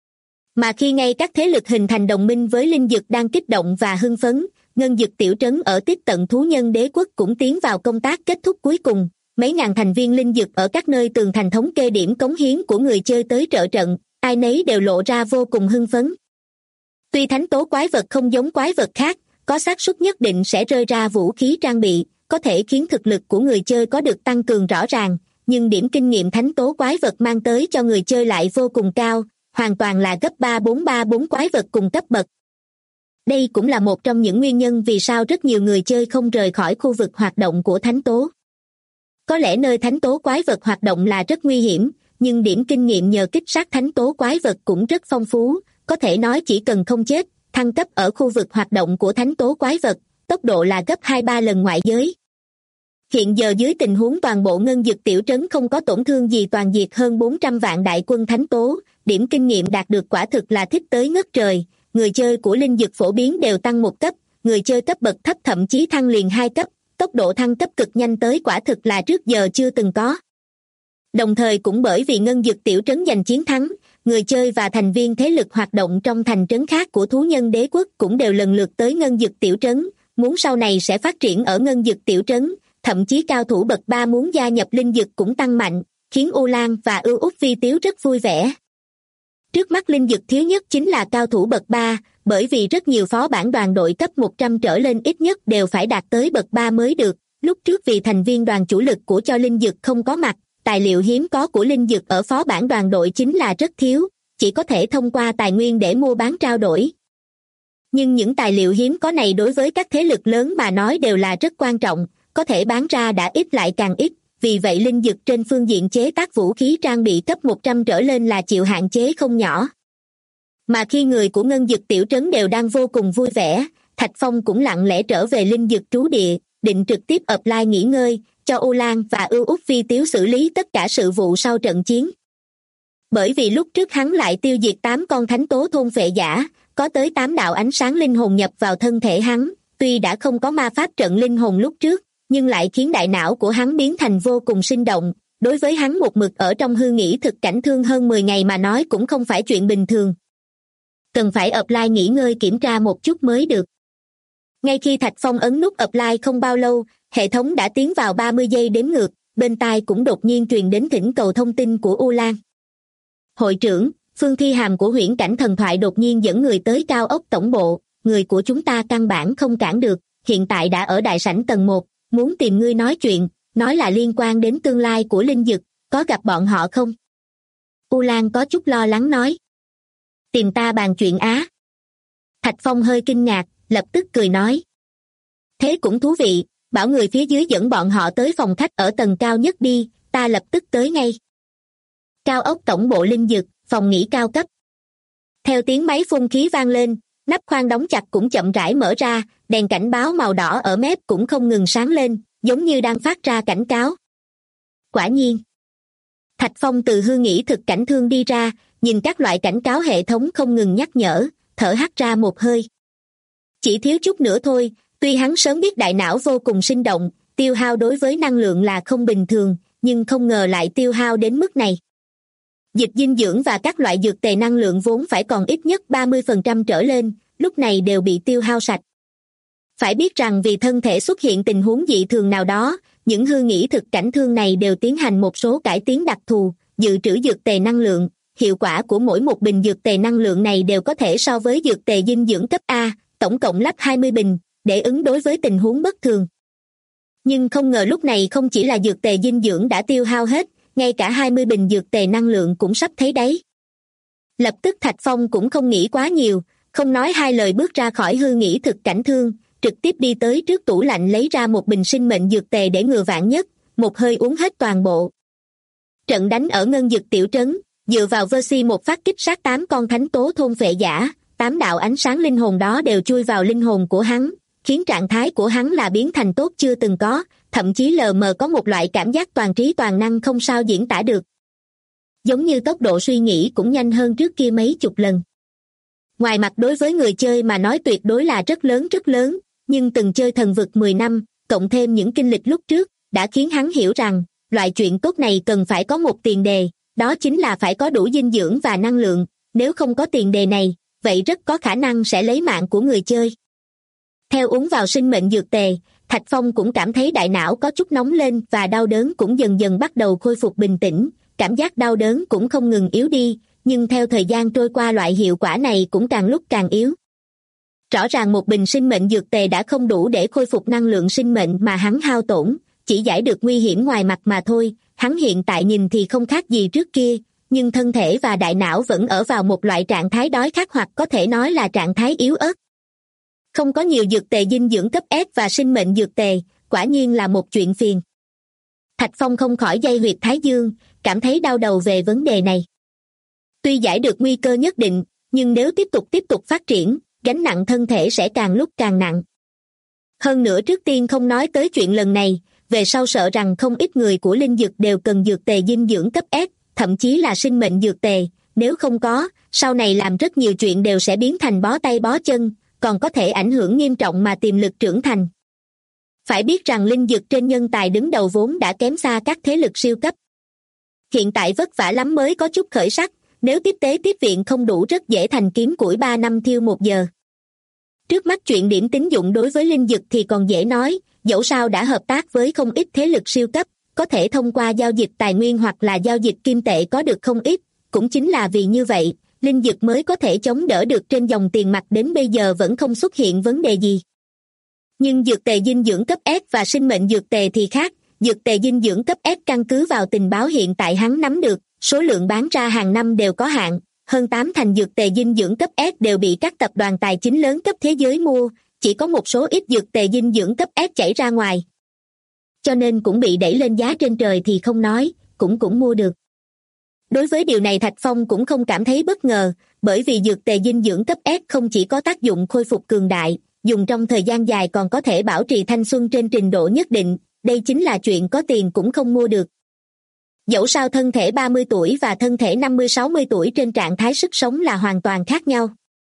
Mà khi ngay các thế lực hình thành đồng minh với linh dực đang kích động và hưng phấn, ngân dực tiểu trấn ở tiếp tận thú nhân đế quốc cũng tiến vào công tác kết thúc cuối cùng, mấy ngàn thành viên linh dực ở các nơi tường thành thống kê điểm cống hiến của người chơi tới trợ trận, ai nấy đều lộ ra vô cùng hưng phấn. Tuy thánh tố quái vật không giống quái vật khác, có xác suất nhất định sẽ rơi ra vũ khí trang bị, có thể khiến thực lực của người chơi có được tăng cường rõ ràng, nhưng điểm kinh nghiệm thánh tố quái vật mang tới cho người chơi lại vô cùng cao, hoàn toàn là gấp 3434 quái vật cùng cấp bậc. Đây cũng là một trong những nguyên nhân vì sao rất nhiều người chơi không rời khỏi khu vực hoạt động của thánh tố. Có lẽ nơi thánh tố quái vật hoạt động là rất nguy hiểm, nhưng điểm kinh nghiệm nhờ kích sát thánh tố quái vật cũng rất phong phú, có thể nói chỉ cần không chết, thăng cấp ở khu vực hoạt động của thánh tố quái vật, tốc độ là gấp 2-3 lần ngoại giới. Hiện giờ dưới tình huống toàn bộ ngân dực tiểu trấn không có tổn thương gì toàn diệt hơn 400 vạn đại quân thánh tố, điểm kinh nghiệm đạt được quả thực là thích tới ngất trời, người chơi của linh dực phổ biến đều tăng một cấp, người chơi cấp bậc thấp thậm chí thăng liền 2 cấp, tốc độ thăng cấp cực nhanh tới quả thực là trước giờ chưa từng có. Đồng thời cũng bởi vì ngân dực tiểu trấn giành chiến thắng, người chơi và thành viên thế lực hoạt động trong thành trấn khác của thú nhân đế quốc cũng đều lần lượt tới ngân dực tiểu trấn, muốn sau này sẽ phát triển ở ngân dực tiểu trấn, thậm chí cao thủ bậc 3 muốn gia nhập linh dực cũng tăng mạnh, khiến U Lan và Ưu Úc Vi Tiếu rất vui vẻ. Trước mắt linh dực thiếu nhất chính là cao thủ bậc 3, bởi vì rất nhiều phó bản đoàn đội cấp 100 trở lên ít nhất đều phải đạt tới bậc 3 mới được. Lúc trước vì thành viên đoàn chủ lực của cho linh dực không có mặt, tài liệu hiếm có của linh dực ở phó bản đoàn đội chính là rất thiếu, chỉ có thể thông qua tài nguyên để mua bán trao đổi. Nhưng những tài liệu hiếm có này đối với các thế lực lớn mà nói đều là rất quan trọng, có thể bán ra đã ít lại càng ít, vì vậy linh dực trên phương diện chế tác vũ khí trang bị cấp 100 trở lên là chịu hạn chế không nhỏ. Mà khi người của ngân dực tiểu trấn đều đang vô cùng vui vẻ, Thạch Phong cũng lặng lẽ trở về linh dực trú địa, định trực tiếp offline nghỉ ngơi, cho U Lan và Ưu Úc Vi Tiếu xử lý tất cả sự vụ sau trận chiến. Bởi vì lúc trước hắn lại tiêu diệt 8 con thánh tố thôn phệ giả, có tới 8 đạo ánh sáng linh hồn nhập vào thân thể hắn, tuy đã không có ma pháp trận linh hồn lúc trước, nhưng lại khiến đại não của hắn biến thành vô cùng sinh động. Đối với hắn một mực ở trong hư nghĩ thực cảnh thương hơn 10 ngày mà nói cũng không phải chuyện bình thường. Cần phải offline nghỉ ngơi kiểm tra một chút mới được. Ngay khi Thạch Phong ấn nút offline không bao lâu, hệ thống đã tiến vào 30 giây đếm ngược, bên tai cũng đột nhiên truyền đến thỉnh cầu thông tin của U Lan. Hội trưởng, Phương Thi Hàm của huyễn cảnh thần thoại đột nhiên dẫn người tới cao ốc tổng bộ, người của chúng ta căn bản không cản được, hiện tại đã ở đại sảnh tầng 1, muốn tìm ngươi nói chuyện, nói là liên quan đến tương lai của linh dực, có gặp bọn họ không? U Lan có chút lo lắng nói. Tìm ta bàn chuyện á. Thạch Phong hơi kinh ngạc, lập tức cười nói. Thế cũng thú vị, bảo người phía dưới dẫn bọn họ tới phòng khách ở tầng cao nhất đi, ta lập tức tới ngay. Cao ốc tổng bộ linh dực, phòng nghỉ cao cấp. Theo tiếng máy phun khí vang lên, nắp khoang đóng chặt cũng chậm rãi mở ra, đèn cảnh báo màu đỏ ở mép cũng không ngừng sáng lên, giống như đang phát ra cảnh cáo. Quả nhiên. Thạch Phong từ hư nghĩ thực cảnh thương đi ra, nhìn các loại cảnh cáo hệ thống không ngừng nhắc nhở, thở hắt ra một hơi. Chỉ thiếu chút nữa thôi, tuy hắn sớm biết đại não vô cùng sinh động, tiêu hao đối với năng lượng là không bình thường, nhưng không ngờ lại tiêu hao đến mức này. Dịch dinh dưỡng và các loại dược tề năng lượng vốn phải còn ít nhất 30% trở lên, lúc này đều bị tiêu hao sạch. Phải biết rằng vì thân thể xuất hiện tình huống dị thường nào đó, những hư nghĩ thực cảnh thương này đều tiến hành một số cải tiến đặc thù, dự trữ dược tề năng lượng. Hiệu quả của mỗi một bình dược tề năng lượng này đều có thể so với dược tề dinh dưỡng cấp A, tổng cộng lắp 20 bình, để ứng đối với tình huống bất thường. Nhưng không ngờ lúc này không chỉ là dược tề dinh dưỡng đã tiêu hao hết, ngay cả 20 bình dược tề năng lượng cũng sắp thấy đáy. Lập tức Thạch Phong cũng không nghĩ quá nhiều, không nói hai lời bước ra khỏi hư nghĩ thực cảnh thương, trực tiếp đi tới trước tủ lạnh lấy ra một bình sinh mệnh dược tề để ngừa vạn nhất, một hơi uống hết toàn bộ. Trận đánh ở ngân dực tiểu trấn, dựa vào Versi một phát kích sát 8 con thánh tố thôn phệ giả, 8 đạo ánh sáng linh hồn đó đều chui vào linh hồn của hắn, khiến trạng thái của hắn là biến thành tốt chưa từng có, thậm chí lờ mờ có một loại cảm giác toàn trí toàn năng không sao diễn tả được. Giống như tốc độ suy nghĩ cũng nhanh hơn trước kia mấy chục lần. Ngoài mặt đối với người chơi mà nói tuyệt đối là rất lớn, nhưng từng chơi thần vực 10 năm, cộng thêm những kinh lịch lúc trước, đã khiến hắn hiểu rằng, loại chuyện tốt này cần phải có một tiền đề, đó chính là phải có đủ dinh dưỡng và năng lượng, nếu không có tiền đề này, vậy rất có khả năng sẽ lấy mạng của người chơi. Theo uống vào sinh mệnh dược tề, Thạch Phong cũng cảm thấy đại não có chút nóng lên và đau đớn cũng dần dần bắt đầu khôi phục bình tĩnh, cảm giác đau đớn cũng không ngừng yếu đi, nhưng theo thời gian trôi qua loại hiệu quả này cũng càng lúc càng yếu. Rõ ràng một bình sinh mệnh dược tề đã không đủ để khôi phục năng lượng sinh mệnh mà hắn hao tổn, chỉ giải được nguy hiểm ngoài mặt mà thôi, hắn hiện tại nhìn thì không khác gì trước kia, nhưng thân thể và đại não vẫn ở vào một loại trạng thái đói khát hoặc có thể nói là trạng thái yếu ớt. Không có nhiều dược tề dinh dưỡng cấp S và sinh mệnh dược tề, quả nhiên là một chuyện phiền. Thạch Phong không khỏi day huyệt thái dương, cảm thấy đau đầu về vấn đề này. Tuy giải được nguy cơ nhất định, nhưng nếu tiếp tục phát triển, gánh nặng thân thể sẽ càng lúc càng nặng. Hơn nữa trước tiên không nói tới chuyện lần này, về sau sợ rằng không ít người của linh dược đều cần dược tề dinh dưỡng cấp S, thậm chí là sinh mệnh dược tề, nếu không có, sau này làm rất nhiều chuyện đều sẽ biến thành bó tay bó chân, còn có thể ảnh hưởng nghiêm trọng mà tiềm lực trưởng thành. Phải biết rằng linh dược trên nhân tài đứng đầu vốn đã kém xa các thế lực siêu cấp. Hiện tại vất vả lắm mới có chút khởi sắc, nếu tiếp tế tiếp viện không đủ rất dễ thành kiếm củi 3 năm thiêu 1 giờ. Trước mắt chuyện điểm tín dụng đối với linh dược thì còn dễ nói, dẫu sao đã hợp tác với không ít thế lực siêu cấp, có thể thông qua giao dịch tài nguyên hoặc là giao dịch kim tệ có được không ít, cũng chính là vì như vậy, linh dược mới có thể chống đỡ được trên dòng tiền mặt đến bây giờ vẫn không xuất hiện vấn đề gì. Nhưng dược tề dinh dưỡng cấp S và sinh mệnh dược tề thì khác, dược tề dinh dưỡng cấp S căn cứ vào tình báo hiện tại hắn nắm được, số lượng bán ra hàng năm đều có hạn, hơn 8 thành dược tề dinh dưỡng cấp S đều bị các tập đoàn tài chính lớn cấp thế giới mua, chỉ có một số ít dược tề dinh dưỡng cấp S chảy ra ngoài. Cho nên cũng bị đẩy lên giá trên trời thì không nói, cũng mua được. Đối với điều này Thạch Phong cũng không cảm thấy bất ngờ, bởi vì dược tề dinh dưỡng cấp S không chỉ có tác dụng khôi phục cường đại, dùng trong thời gian dài còn có thể bảo trì thanh xuân trên trình độ nhất định, đây chính là chuyện có tiền cũng không mua được. Dẫu sao thân thể 30 tuổi và thân thể 50-60 tuổi trên trạng thái sức sống là hoàn toàn khác nhau.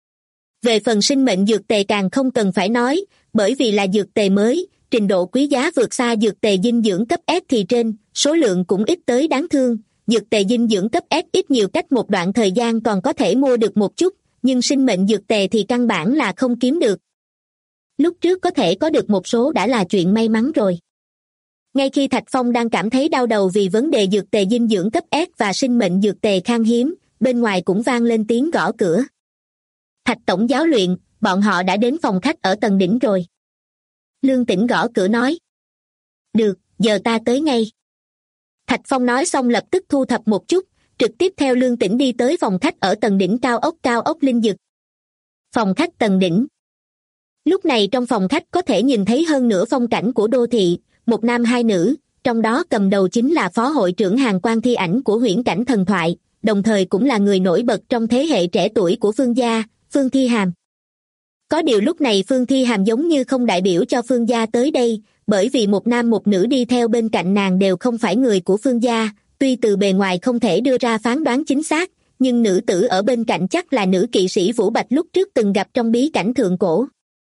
Về phần sinh mệnh dược tề càng không cần phải nói, bởi vì là dược tề mới, trình độ quý giá vượt xa dược tề dinh dưỡng cấp S thì trên, số lượng cũng ít tới đáng thương, dược tề dinh dưỡng cấp S ít nhiều cách một đoạn thời gian còn có thể mua được một chút, nhưng sinh mệnh dược tề thì căn bản là không kiếm được. Lúc trước có thể có được một số đã là chuyện may mắn rồi. Ngay khi Thạch Phong đang cảm thấy đau đầu vì vấn đề dược tề dinh dưỡng cấp S và sinh mệnh dược tề khan hiếm, bên ngoài cũng vang lên tiếng gõ cửa. Thạch tổng giáo luyện, bọn họ đã đến phòng khách ở tầng đỉnh rồi. Lương Tĩnh gõ cửa nói. Được, giờ ta tới ngay. Thạch Phong nói xong lập tức thu thập một chút, trực tiếp theo Lương Tĩnh đi tới phòng khách ở tầng đỉnh cao ốc linh dực. Phòng khách tầng đỉnh. Lúc này trong phòng khách có thể nhìn thấy hơn nửa phong cảnh của đô thị, một nam hai nữ, trong đó cầm đầu chính là phó hội trưởng Hàn Quan Thi Ảnh của huyễn cảnh thần thoại, đồng thời cũng là người nổi bật trong thế hệ trẻ tuổi của Phương gia, Phương Thi Hàm. Có điều lúc này Phương Thi Hàm giống như không đại biểu cho Phương gia tới đây, bởi vì một nam một nữ đi theo bên cạnh nàng đều không phải người của Phương gia, tuy từ bề ngoài không thể đưa ra phán đoán chính xác, nhưng nữ tử ở bên cạnh chắc là nữ kỵ sĩ Vũ Bạch lúc trước từng gặp trong bí cảnh thượng cổ.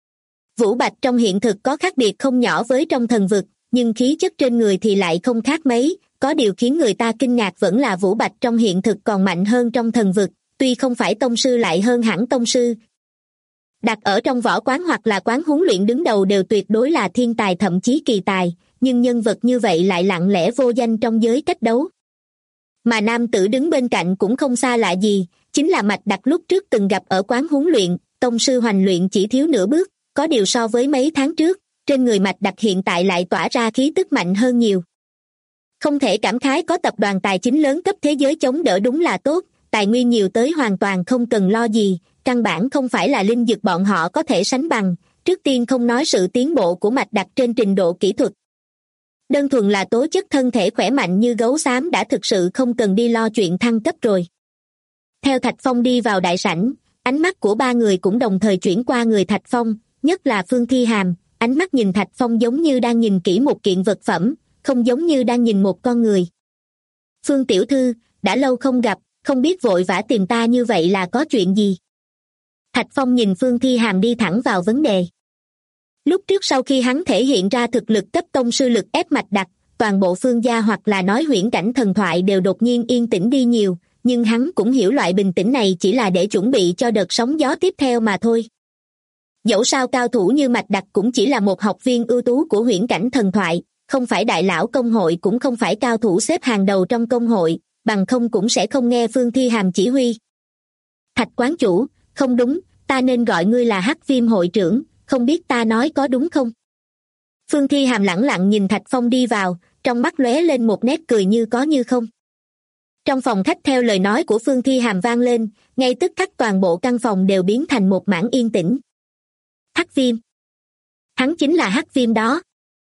Vũ Bạch trong hiện thực có khác biệt không nhỏ với trong thần vực, nhưng khí chất trên người thì lại không khác mấy, có điều khiến người ta kinh ngạc vẫn là Vũ Bạch trong hiện thực còn mạnh hơn trong thần vực, tuy không phải tông sư lại hơn hẳn tông sư. Đặt ở trong võ quán hoặc là quán huấn luyện đứng đầu đều tuyệt đối là thiên tài thậm chí kỳ tài, nhưng nhân vật như vậy lại lặng lẽ vô danh trong giới cách đấu. Mà nam tử đứng bên cạnh cũng không xa lạ gì, chính là Mạch Đặc lúc trước từng gặp ở quán huấn luyện, tông sư hoành luyện chỉ thiếu nửa bước, có điều so với mấy tháng trước, trên người Mạch Đặc hiện tại lại tỏa ra khí tức mạnh hơn nhiều. Không thể cảm khái có tập đoàn tài chính lớn cấp thế giới chống đỡ đúng là tốt, tài nguyên nhiều tới hoàn toàn không cần lo gì, căn bản không phải là linh dược bọn họ có thể sánh bằng, trước tiên không nói sự tiến bộ của Mạch Đặc trên trình độ kỹ thuật. Đơn thuần là tố chất thân thể khỏe mạnh như gấu xám đã thực sự không cần đi lo chuyện thăng cấp rồi. Theo Thạch Phong đi vào đại sảnh, ánh mắt của ba người cũng đồng thời chuyển qua người Thạch Phong, nhất là Phương Thi Hàm, ánh mắt nhìn Thạch Phong giống như đang nhìn kỹ một kiện vật phẩm, không giống như đang nhìn một con người. Phương tiểu thư, đã lâu không gặp, không biết vội vã tìm ta như vậy là có chuyện gì? Thạch Phong nhìn Phương Thi Hàm đi thẳng vào vấn đề. Lúc trước sau khi hắn thể hiện ra thực lực cấp tông sư lực ép Mạch Đặc, toàn bộ Phương gia hoặc là nói huyễn cảnh thần thoại đều đột nhiên yên tĩnh đi nhiều, nhưng hắn cũng hiểu loại bình tĩnh này chỉ là để chuẩn bị cho đợt sóng gió tiếp theo mà thôi. Dẫu sao cao thủ như Mạch Đặc cũng chỉ là một học viên ưu tú của huyễn cảnh thần thoại, không phải đại lão công hội cũng không phải cao thủ xếp hàng đầu trong công hội, bằng không cũng sẽ không nghe Phương Thi Hàm chỉ huy. Thạch quán chủ, không đúng, ta nên gọi ngươi là Hắc Viêm hội trưởng, không biết ta nói có đúng không? Phương Thi Hàm lẳng lặng nhìn Thạch Phong đi vào, trong mắt lóe lên một nét cười như có như không. Trong phòng khách theo lời nói của Phương Thi Hàm vang lên, ngay tức khắc toàn bộ căn phòng đều biến thành một mảng yên tĩnh. Hắc Viêm. Hắn chính là Hắc Viêm đó.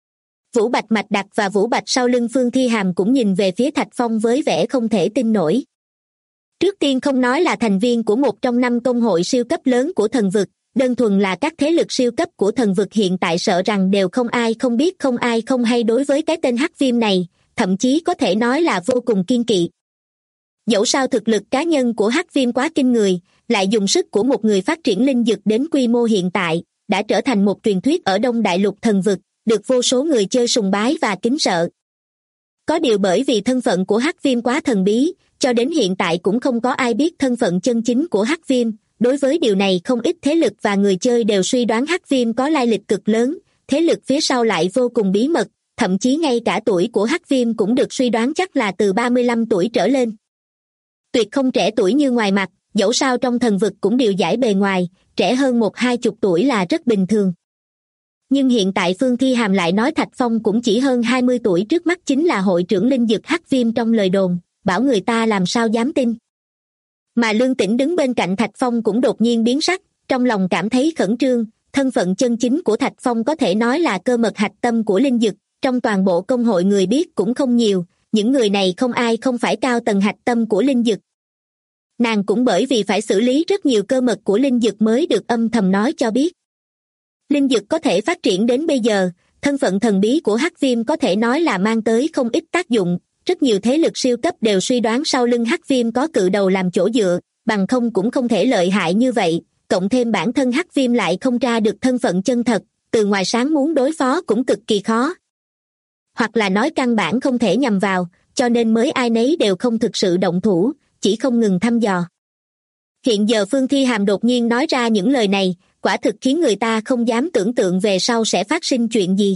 Vũ Bạch Mạch Đặc và Vũ Bạch sau lưng Phương Thi Hàm cũng nhìn về phía Thạch Phong với vẻ không thể tin nổi. Trước tiên không nói là thành viên của một trong 5 công hội siêu cấp lớn của thần vực, đơn thuần là các thế lực siêu cấp của thần vực hiện tại sợ rằng đều không ai không biết không ai không hay đối với cái tên Hắc Viêm này, thậm chí có thể nói là vô cùng kiêng kỵ. Dẫu sao thực lực cá nhân của Hắc Viêm quá kinh người, lại dùng sức của một người phát triển linh dược đến quy mô hiện tại, đã trở thành một truyền thuyết ở Đông Đại Lục thần vực, được vô số người chơi sùng bái và kính sợ. Có điều bởi vì thân phận của Hắc Viêm quá thần bí, cho đến hiện tại cũng không có ai biết thân phận chân chính của Hắc Viêm. Đối với điều này không ít thế lực và người chơi đều suy đoán Hắc Viêm có lai lịch cực lớn, thế lực phía sau lại vô cùng bí mật, thậm chí ngay cả tuổi của Hắc Viêm cũng được suy đoán chắc là từ 35 tuổi trở lên. Tuyệt không trẻ tuổi như ngoài mặt, dẫu sao trong thần vực cũng đều giải bề ngoài, trẻ hơn 10-20 tuổi là rất bình thường. Nhưng hiện tại Phương Thi Hàm lại nói Thạch Phong cũng chỉ hơn 20 tuổi, trước mắt chính là hội trưởng linh dực Hắc Viêm trong lời đồn, bảo người ta làm sao dám tin. Mà Lương Tĩnh đứng bên cạnh Thạch Phong cũng đột nhiên biến sắc, trong lòng cảm thấy khẩn trương, thân phận chân chính của Thạch Phong có thể nói là cơ mật hạch tâm của linh dực, trong toàn bộ công hội người biết cũng không nhiều, những người này không ai không phải cao tầng hạch tâm của linh dực. Nàng cũng bởi vì phải xử lý rất nhiều cơ mật của linh dực mới được âm thầm nói cho biết. Linh dực có thể phát triển đến bây giờ, thân phận thần bí của Hắc Viêm có thể nói là mang tới không ít tác dụng, rất nhiều thế lực siêu cấp đều suy đoán sau lưng Hắc Viêm có cự đầu làm chỗ dựa, bằng không cũng không thể lợi hại như vậy, cộng thêm bản thân Hắc Viêm lại không ra được thân phận chân thật, từ ngoài sáng muốn đối phó cũng cực kỳ khó. Hoặc là nói căn bản không thể nhằm vào, cho nên mới ai nấy đều không thực sự động thủ, chỉ không ngừng thăm dò. Hiện giờ Phương Thi Hàm đột nhiên nói ra những lời này, quả thực khiến người ta không dám tưởng tượng về sau sẽ phát sinh chuyện gì.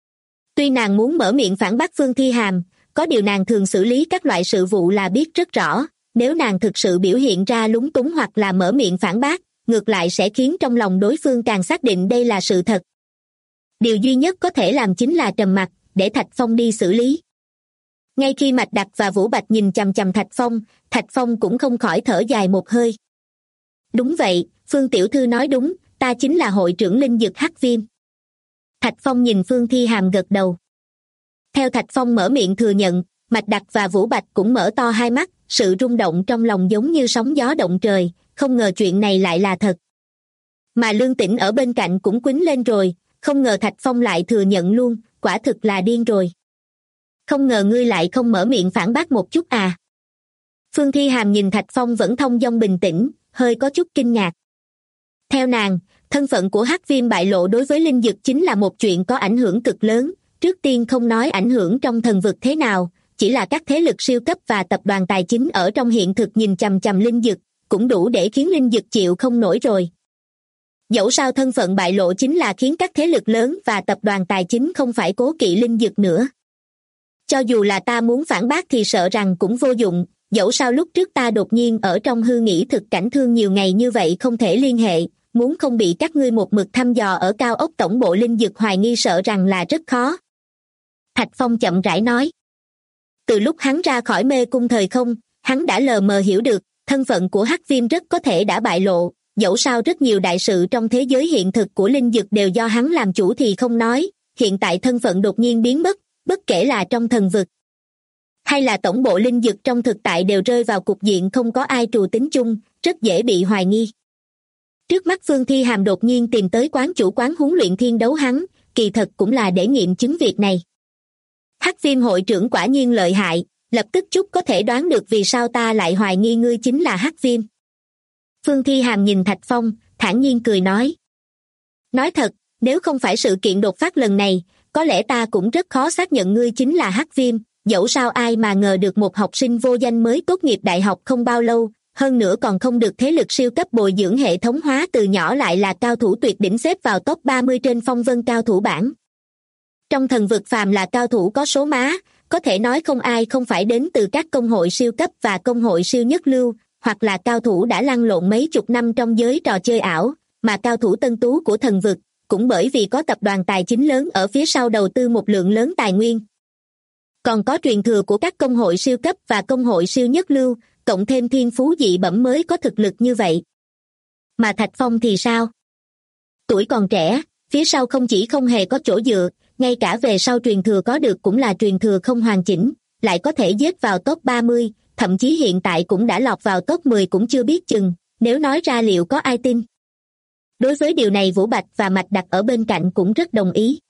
Tuy nàng muốn mở miệng phản bác Phương Thi Hàm, có điều nàng thường xử lý các loại sự vụ là biết rất rõ, nếu nàng thực sự biểu hiện ra lúng túng hoặc là mở miệng phản bác, ngược lại sẽ khiến trong lòng đối phương càng xác định đây là sự thật. Điều duy nhất có thể làm chính là trầm mặc, để Thạch Phong đi xử lý. Ngay khi Mạch Đặc và Vũ Bạch nhìn chằm chằm Thạch Phong cũng không khỏi thở dài một hơi. Đúng vậy, Phương tiểu thư nói đúng, ta chính là hội trưởng linh dực Hắc Viêm. Thạch Phong nhìn Phương Thi Hàm gật đầu. Theo Thạch Phong mở miệng thừa nhận, Mạch Đặc và Vũ Bạch cũng mở to hai mắt, sự rung động trong lòng giống như sóng gió động trời, không ngờ chuyện này lại là thật. Mà Lương Tĩnh ở bên cạnh cũng quýnh lên rồi, không ngờ Thạch Phong lại thừa nhận luôn, quả thực là điên rồi. Không ngờ ngươi lại không mở miệng phản bác một chút à. Phương Thi Hàm nhìn Thạch Phong vẫn thong dong bình tĩnh, hơi có chút kinh ngạc. Theo nàng, thân phận của Hắc Viêm bại lộ đối với linh dực chính là một chuyện có ảnh hưởng cực lớn, trước tiên không nói ảnh hưởng trong thần vực thế nào, chỉ là các thế lực siêu cấp và tập đoàn tài chính ở trong hiện thực nhìn chằm chằm linh dực, cũng đủ để khiến linh dực chịu không nổi rồi. Dẫu sao thân phận bại lộ chính là khiến các thế lực lớn và tập đoàn tài chính không phải cố kỵ linh dực nữa. Cho dù là ta muốn phản bác thì sợ rằng cũng vô dụng, dẫu sao lúc trước ta đột nhiên ở trong hư nghĩ thực cảnh thương nhiều ngày như vậy không thể liên hệ, muốn không bị các ngươi một mực thăm dò ở cao ốc tổng bộ linh dực hoài nghi sợ rằng là rất khó. Thạch Phong chậm rãi nói. Từ lúc hắn ra khỏi mê cung thời không, hắn đã lờ mờ hiểu được, thân phận của Hắc Viêm rất có thể đã bại lộ, dẫu sao rất nhiều đại sự trong thế giới hiện thực của linh dực đều do hắn làm chủ thì không nói, hiện tại thân phận đột nhiên biến mất, bất kể là trong thần vực hay là tổng bộ linh dực trong thực tại đều rơi vào cục diện không có ai trù tính chung, rất dễ bị hoài nghi. Trước mắt Phương Thi Hàm đột nhiên tìm tới quán chủ quán huấn luyện thiên đấu hắn, kỳ thật cũng là để nghiệm chứng việc này. Hắc Viêm hội trưởng quả nhiên lợi hại, lập tức chút có thể đoán được vì sao ta lại hoài nghi ngươi chính là Hắc Viêm. Phương Thi Hàm nhìn Thạch Phong, thản nhiên cười nói. Nói thật, nếu không phải sự kiện đột phát lần này, có lẽ ta cũng rất khó xác nhận ngươi chính là Hắc Viêm, dẫu sao ai mà ngờ được một học sinh vô danh mới tốt nghiệp đại học không bao lâu, hơn nữa còn không được thế lực siêu cấp bồi dưỡng hệ thống hóa từ nhỏ lại là cao thủ tuyệt đỉnh xếp vào top 30 trên phong vân cao thủ bảng. Trong thần vực phàm là cao thủ có số má, có thể nói không ai không phải đến từ các công hội siêu cấp và công hội siêu nhất lưu, hoặc là cao thủ đã lăn lộn mấy chục năm trong giới trò chơi ảo, mà cao thủ tân tú của thần vực, cũng bởi vì có tập đoàn tài chính lớn ở phía sau đầu tư một lượng lớn tài nguyên. Còn có truyền thừa của các công hội siêu cấp và công hội siêu nhất lưu, cộng thêm thiên phú dị bẩm mới có thực lực như vậy. Mà Thạch Phong thì sao? Tuổi còn trẻ, phía sau không chỉ không hề có chỗ dựa, ngay cả về sau truyền thừa có được cũng là truyền thừa không hoàn chỉnh, lại có thể giết vào top 30, thậm chí hiện tại cũng đã lọt vào top 10 cũng chưa biết chừng, nếu nói ra liệu có ai tin. Đối với điều này Vũ Bạch và Mạch Đặc ở bên cạnh cũng rất đồng ý.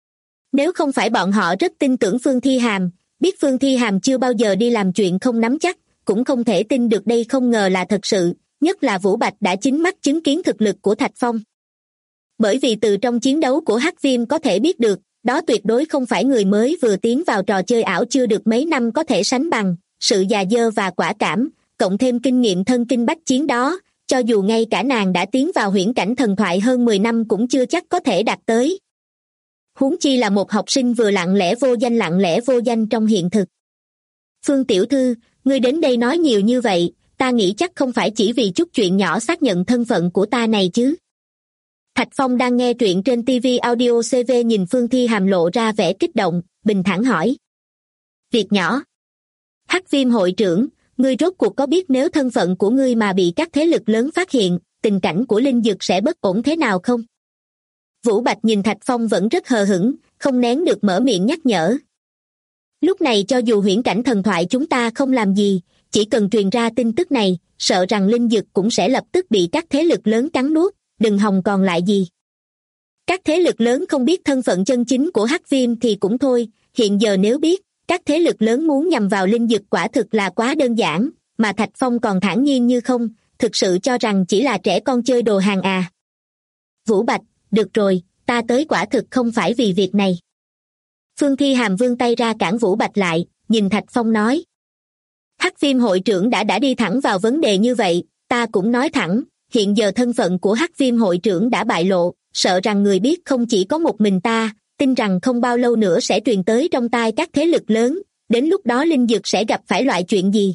Nếu không phải bọn họ rất tin tưởng Phương Thi Hàm, biết Phương Thi Hàm chưa bao giờ đi làm chuyện không nắm chắc, cũng không thể tin được đây không ngờ là thật sự, nhất là Vũ Bạch đã chính mắt chứng kiến thực lực của Thạch Phong. Bởi vì từ trong chiến đấu của Hắc Viêm có thể biết được, đó tuyệt đối không phải người mới vừa tiến vào trò chơi ảo chưa được mấy năm có thể sánh bằng. Sự già dơ và quả cảm, cộng thêm kinh nghiệm thân kinh bách chiến đó, cho dù ngay cả nàng đã tiến vào huyễn cảnh thần thoại hơn 10 năm cũng chưa chắc có thể đạt tới. Huống chi là một học sinh vừa lặng lẽ vô danh trong hiện thực. Phương tiểu thư, ngươi đến đây nói nhiều như vậy, ta nghĩ chắc không phải chỉ vì chút chuyện nhỏ xác nhận thân phận của ta này chứ. Thạch Phong đang nghe truyện trên TV Audio CV nhìn Phương Thi Hàm lộ ra vẻ kích động, bình thản hỏi. Việc nhỏ. Hắc Viêm hội trưởng, ngươi rốt cuộc có biết nếu thân phận của ngươi mà bị các thế lực lớn phát hiện, tình cảnh của linh dược sẽ bất ổn thế nào không? Vũ Bạch nhìn Thạch Phong vẫn rất hờ hững, không nén được mở miệng nhắc nhở. Lúc này cho dù huyễn cảnh thần thoại chúng ta không làm gì, chỉ cần truyền ra tin tức này, sợ rằng linh dược cũng sẽ lập tức bị các thế lực lớn cắn nuốt, đừng hòng còn lại gì. Các thế lực lớn không biết thân phận chân chính của Hắc Viêm thì cũng thôi, hiện giờ nếu biết, các thế lực lớn muốn nhằm vào linh dược quả thực là quá đơn giản, mà Thạch Phong còn thản nhiên như không, thực sự cho rằng chỉ là trẻ con chơi đồ hàng à. Vũ Bạch, được rồi, ta tới quả thực không phải vì việc này. Phương Thi Hàm vươn tay ra cản Vũ Bạch lại, nhìn Thạch Phong nói. Hắc Viêm hội trưởng đã đi thẳng vào vấn đề như vậy, ta cũng nói thẳng, hiện giờ thân phận của Hắc Viêm hội trưởng đã bại lộ, sợ rằng người biết không chỉ có một mình ta, tin rằng không bao lâu nữa sẽ truyền tới trong tai các thế lực lớn, đến lúc đó linh dược sẽ gặp phải loại chuyện gì.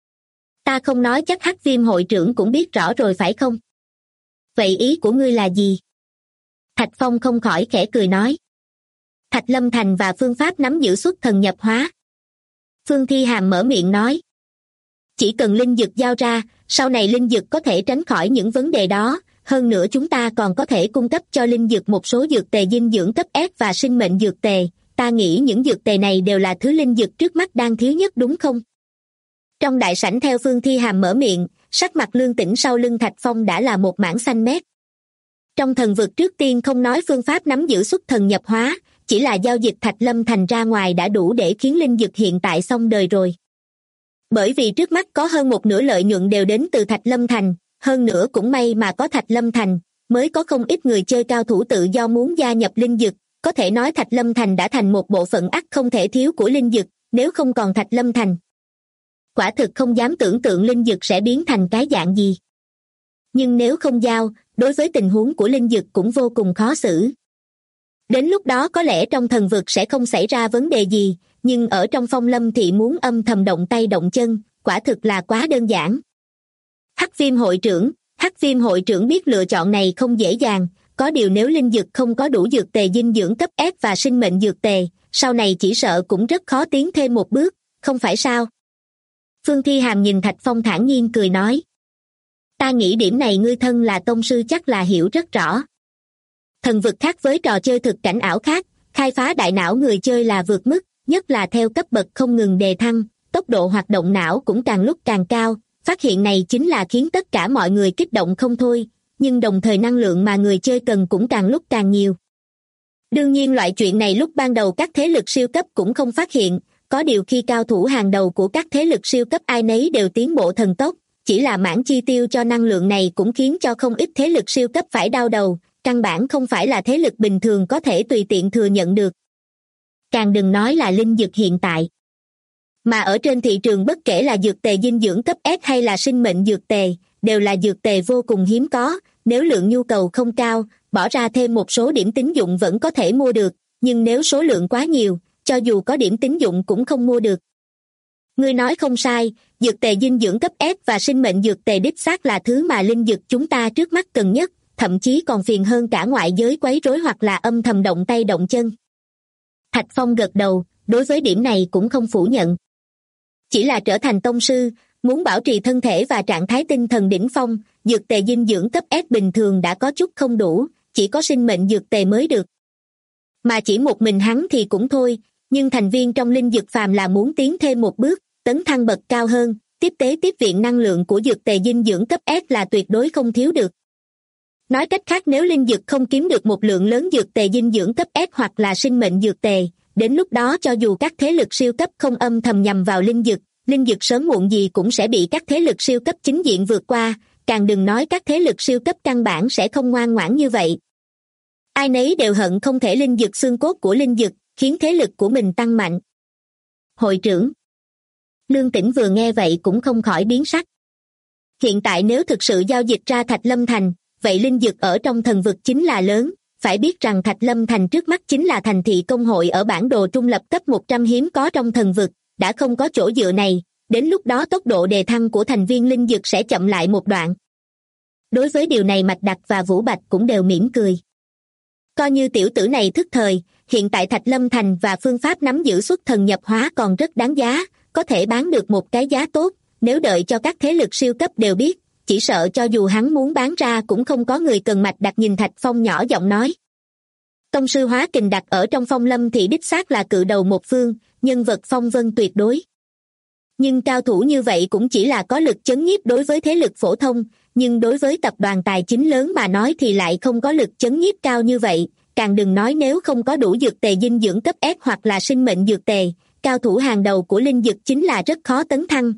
Ta không nói chắc Hắc Viêm hội trưởng cũng biết rõ rồi phải không? Vậy ý của ngươi là gì? Thạch Phong không khỏi khẽ cười nói. Thạch Lâm Thành và phương pháp nắm giữ xuất thần nhập hóa. Phương Thi Hàm mở miệng nói. Chỉ cần linh dược giao ra, sau này linh dược có thể tránh khỏi những vấn đề đó, hơn nữa chúng ta còn có thể cung cấp cho linh dược một số dược tề dinh dưỡng cấp S và sinh mệnh dược tề, ta nghĩ những dược tề này đều là thứ linh dược trước mắt đang thiếu nhất đúng không? Trong đại sảnh theo Phương Thi Hàm mở miệng, sắc mặt Lương Tĩnh sau lưng Thạch Phong đã là một mảng xanh mét. Trong thần vực trước tiên không nói phương pháp nắm giữ xuất thần nhập hóa, chỉ là giao dịch Thạch Lâm Thành ra ngoài đã đủ để khiến linh dược hiện tại xong đời rồi. Bởi vì trước mắt có hơn một nửa lợi nhuận đều đến từ Thạch Lâm Thành, hơn nữa cũng may mà có Thạch Lâm Thành, mới có không ít người chơi cao thủ tự do muốn gia nhập linh dược, có thể nói Thạch Lâm Thành đã thành một bộ phận ắt không thể thiếu của linh dược, nếu không còn Thạch Lâm Thành. Quả thực không dám tưởng tượng linh dược sẽ biến thành cái dạng gì. Nhưng nếu không giao, đối với tình huống của linh dược cũng vô cùng khó xử. Đến lúc đó có lẽ trong thần vực sẽ không xảy ra vấn đề gì, nhưng ở trong Phong Lâm thị muốn âm thầm động tay động chân, quả thực là quá đơn giản. Hắc Viêm hội trưởng biết lựa chọn này không dễ dàng, có điều nếu linh dược không có đủ dược tề dinh dưỡng cấp S và sinh mệnh dược tề, sau này chỉ sợ cũng rất khó tiến thêm một bước, không phải sao? Phương Thi Hàm nhìn Thạch Phong thản nhiên cười nói. Ta nghĩ điểm này ngươi thân là tông sư chắc là hiểu rất rõ. Thần vực khác với trò chơi thực cảnh ảo khác, khai phá đại não người chơi là vượt mức, nhất là theo cấp bậc không ngừng đề thăng, tốc độ hoạt động não cũng càng lúc càng cao, phát hiện này chính là khiến tất cả mọi người kích động không thôi, nhưng đồng thời năng lượng mà người chơi cần cũng càng lúc càng nhiều. Đương nhiên loại chuyện này lúc ban đầu các thế lực siêu cấp cũng không phát hiện, có điều khi cao thủ hàng đầu của các thế lực siêu cấp ai nấy đều tiến bộ thần tốc, chỉ là mảng chi tiêu cho năng lượng này cũng khiến cho không ít thế lực siêu cấp phải đau đầu, căn bản không phải là thế lực bình thường có thể tùy tiện thừa nhận được. Càng đừng nói là linh dược hiện tại. Mà ở trên thị trường bất kể là dược tề dinh dưỡng cấp S hay là sinh mệnh dược tề, đều là dược tề vô cùng hiếm có, nếu lượng nhu cầu không cao, bỏ ra thêm một số điểm tín dụng vẫn có thể mua được, nhưng nếu số lượng quá nhiều, cho dù có điểm tín dụng cũng không mua được. Ngươi nói không sai, dược tề dinh dưỡng cấp S và sinh mệnh dược tề đích xác là thứ mà linh dược chúng ta trước mắt cần nhất, thậm chí còn phiền hơn cả ngoại giới quấy rối hoặc là âm thầm động tay động chân. Thạch Phong gật đầu, đối với điểm này cũng không phủ nhận. Chỉ là trở thành tông sư, muốn bảo trì thân thể và trạng thái tinh thần đỉnh phong, dược tề dinh dưỡng cấp S bình thường đã có chút không đủ, chỉ có sinh mệnh dược tề mới được. Mà chỉ một mình hắn thì cũng thôi, nhưng thành viên trong linh dược phàm là muốn tiến thêm một bước, tấn thăng bậc cao hơn, tiếp tế tiếp viện năng lượng của dược tề dinh dưỡng cấp S là tuyệt đối không thiếu được. Nói cách khác nếu linh dược không kiếm được một lượng lớn dược tề dinh dưỡng cấp S hoặc là sinh mệnh dược tề, đến lúc đó cho dù các thế lực siêu cấp không âm thầm nhằm vào linh dược sớm muộn gì cũng sẽ bị các thế lực siêu cấp chính diện vượt qua, càng đừng nói các thế lực siêu cấp căn bản sẽ không ngoan ngoãn như vậy. Ai nấy đều hận không thể linh dực xương cốt của linh dực, khiến thế lực của mình tăng mạnh. Hội trưởng. Lương Tĩnh vừa nghe vậy cũng không khỏi biến sắc. Hiện tại nếu thực sự giao dịch ra Thạch Lâm Thành, vậy linh dực ở trong thần vực chính là lớn, phải biết rằng Thạch Lâm Thành trước mắt chính là thành thị công hội ở bản đồ trung lập cấp 100 hiếm có trong thần vực, đã không có chỗ dựa này, đến lúc đó tốc độ đề thăng của thành viên linh dực sẽ chậm lại một đoạn. Đối với điều này Mạch Đặc và Vũ Bạch cũng đều mỉm cười. Coi như tiểu tử này thức thời, hiện tại Thạch Lâm Thành và phương pháp nắm giữ xuất thần nhập hóa còn rất đáng giá, có thể bán được một cái giá tốt, nếu đợi cho các thế lực siêu cấp đều biết, chỉ sợ cho dù hắn muốn bán ra cũng không có người cần. Mạch Đặc nhìn Thạch Phong nhỏ giọng nói. Tông sư hóa kình đặt ở trong Phong Lâm thì đích xác là cự đầu một phương, nhân vật phong vân tuyệt đối. Nhưng cao thủ như vậy cũng chỉ là có lực chấn nhiếp đối với thế lực phổ thông, nhưng đối với tập đoàn tài chính lớn mà nói thì lại không có lực chấn nhiếp cao như vậy, càng đừng nói nếu không có đủ dược tề dinh dưỡng cấp S hoặc là sinh mệnh dược tề, cao thủ hàng đầu của linh dực chính là rất khó tấn thăng.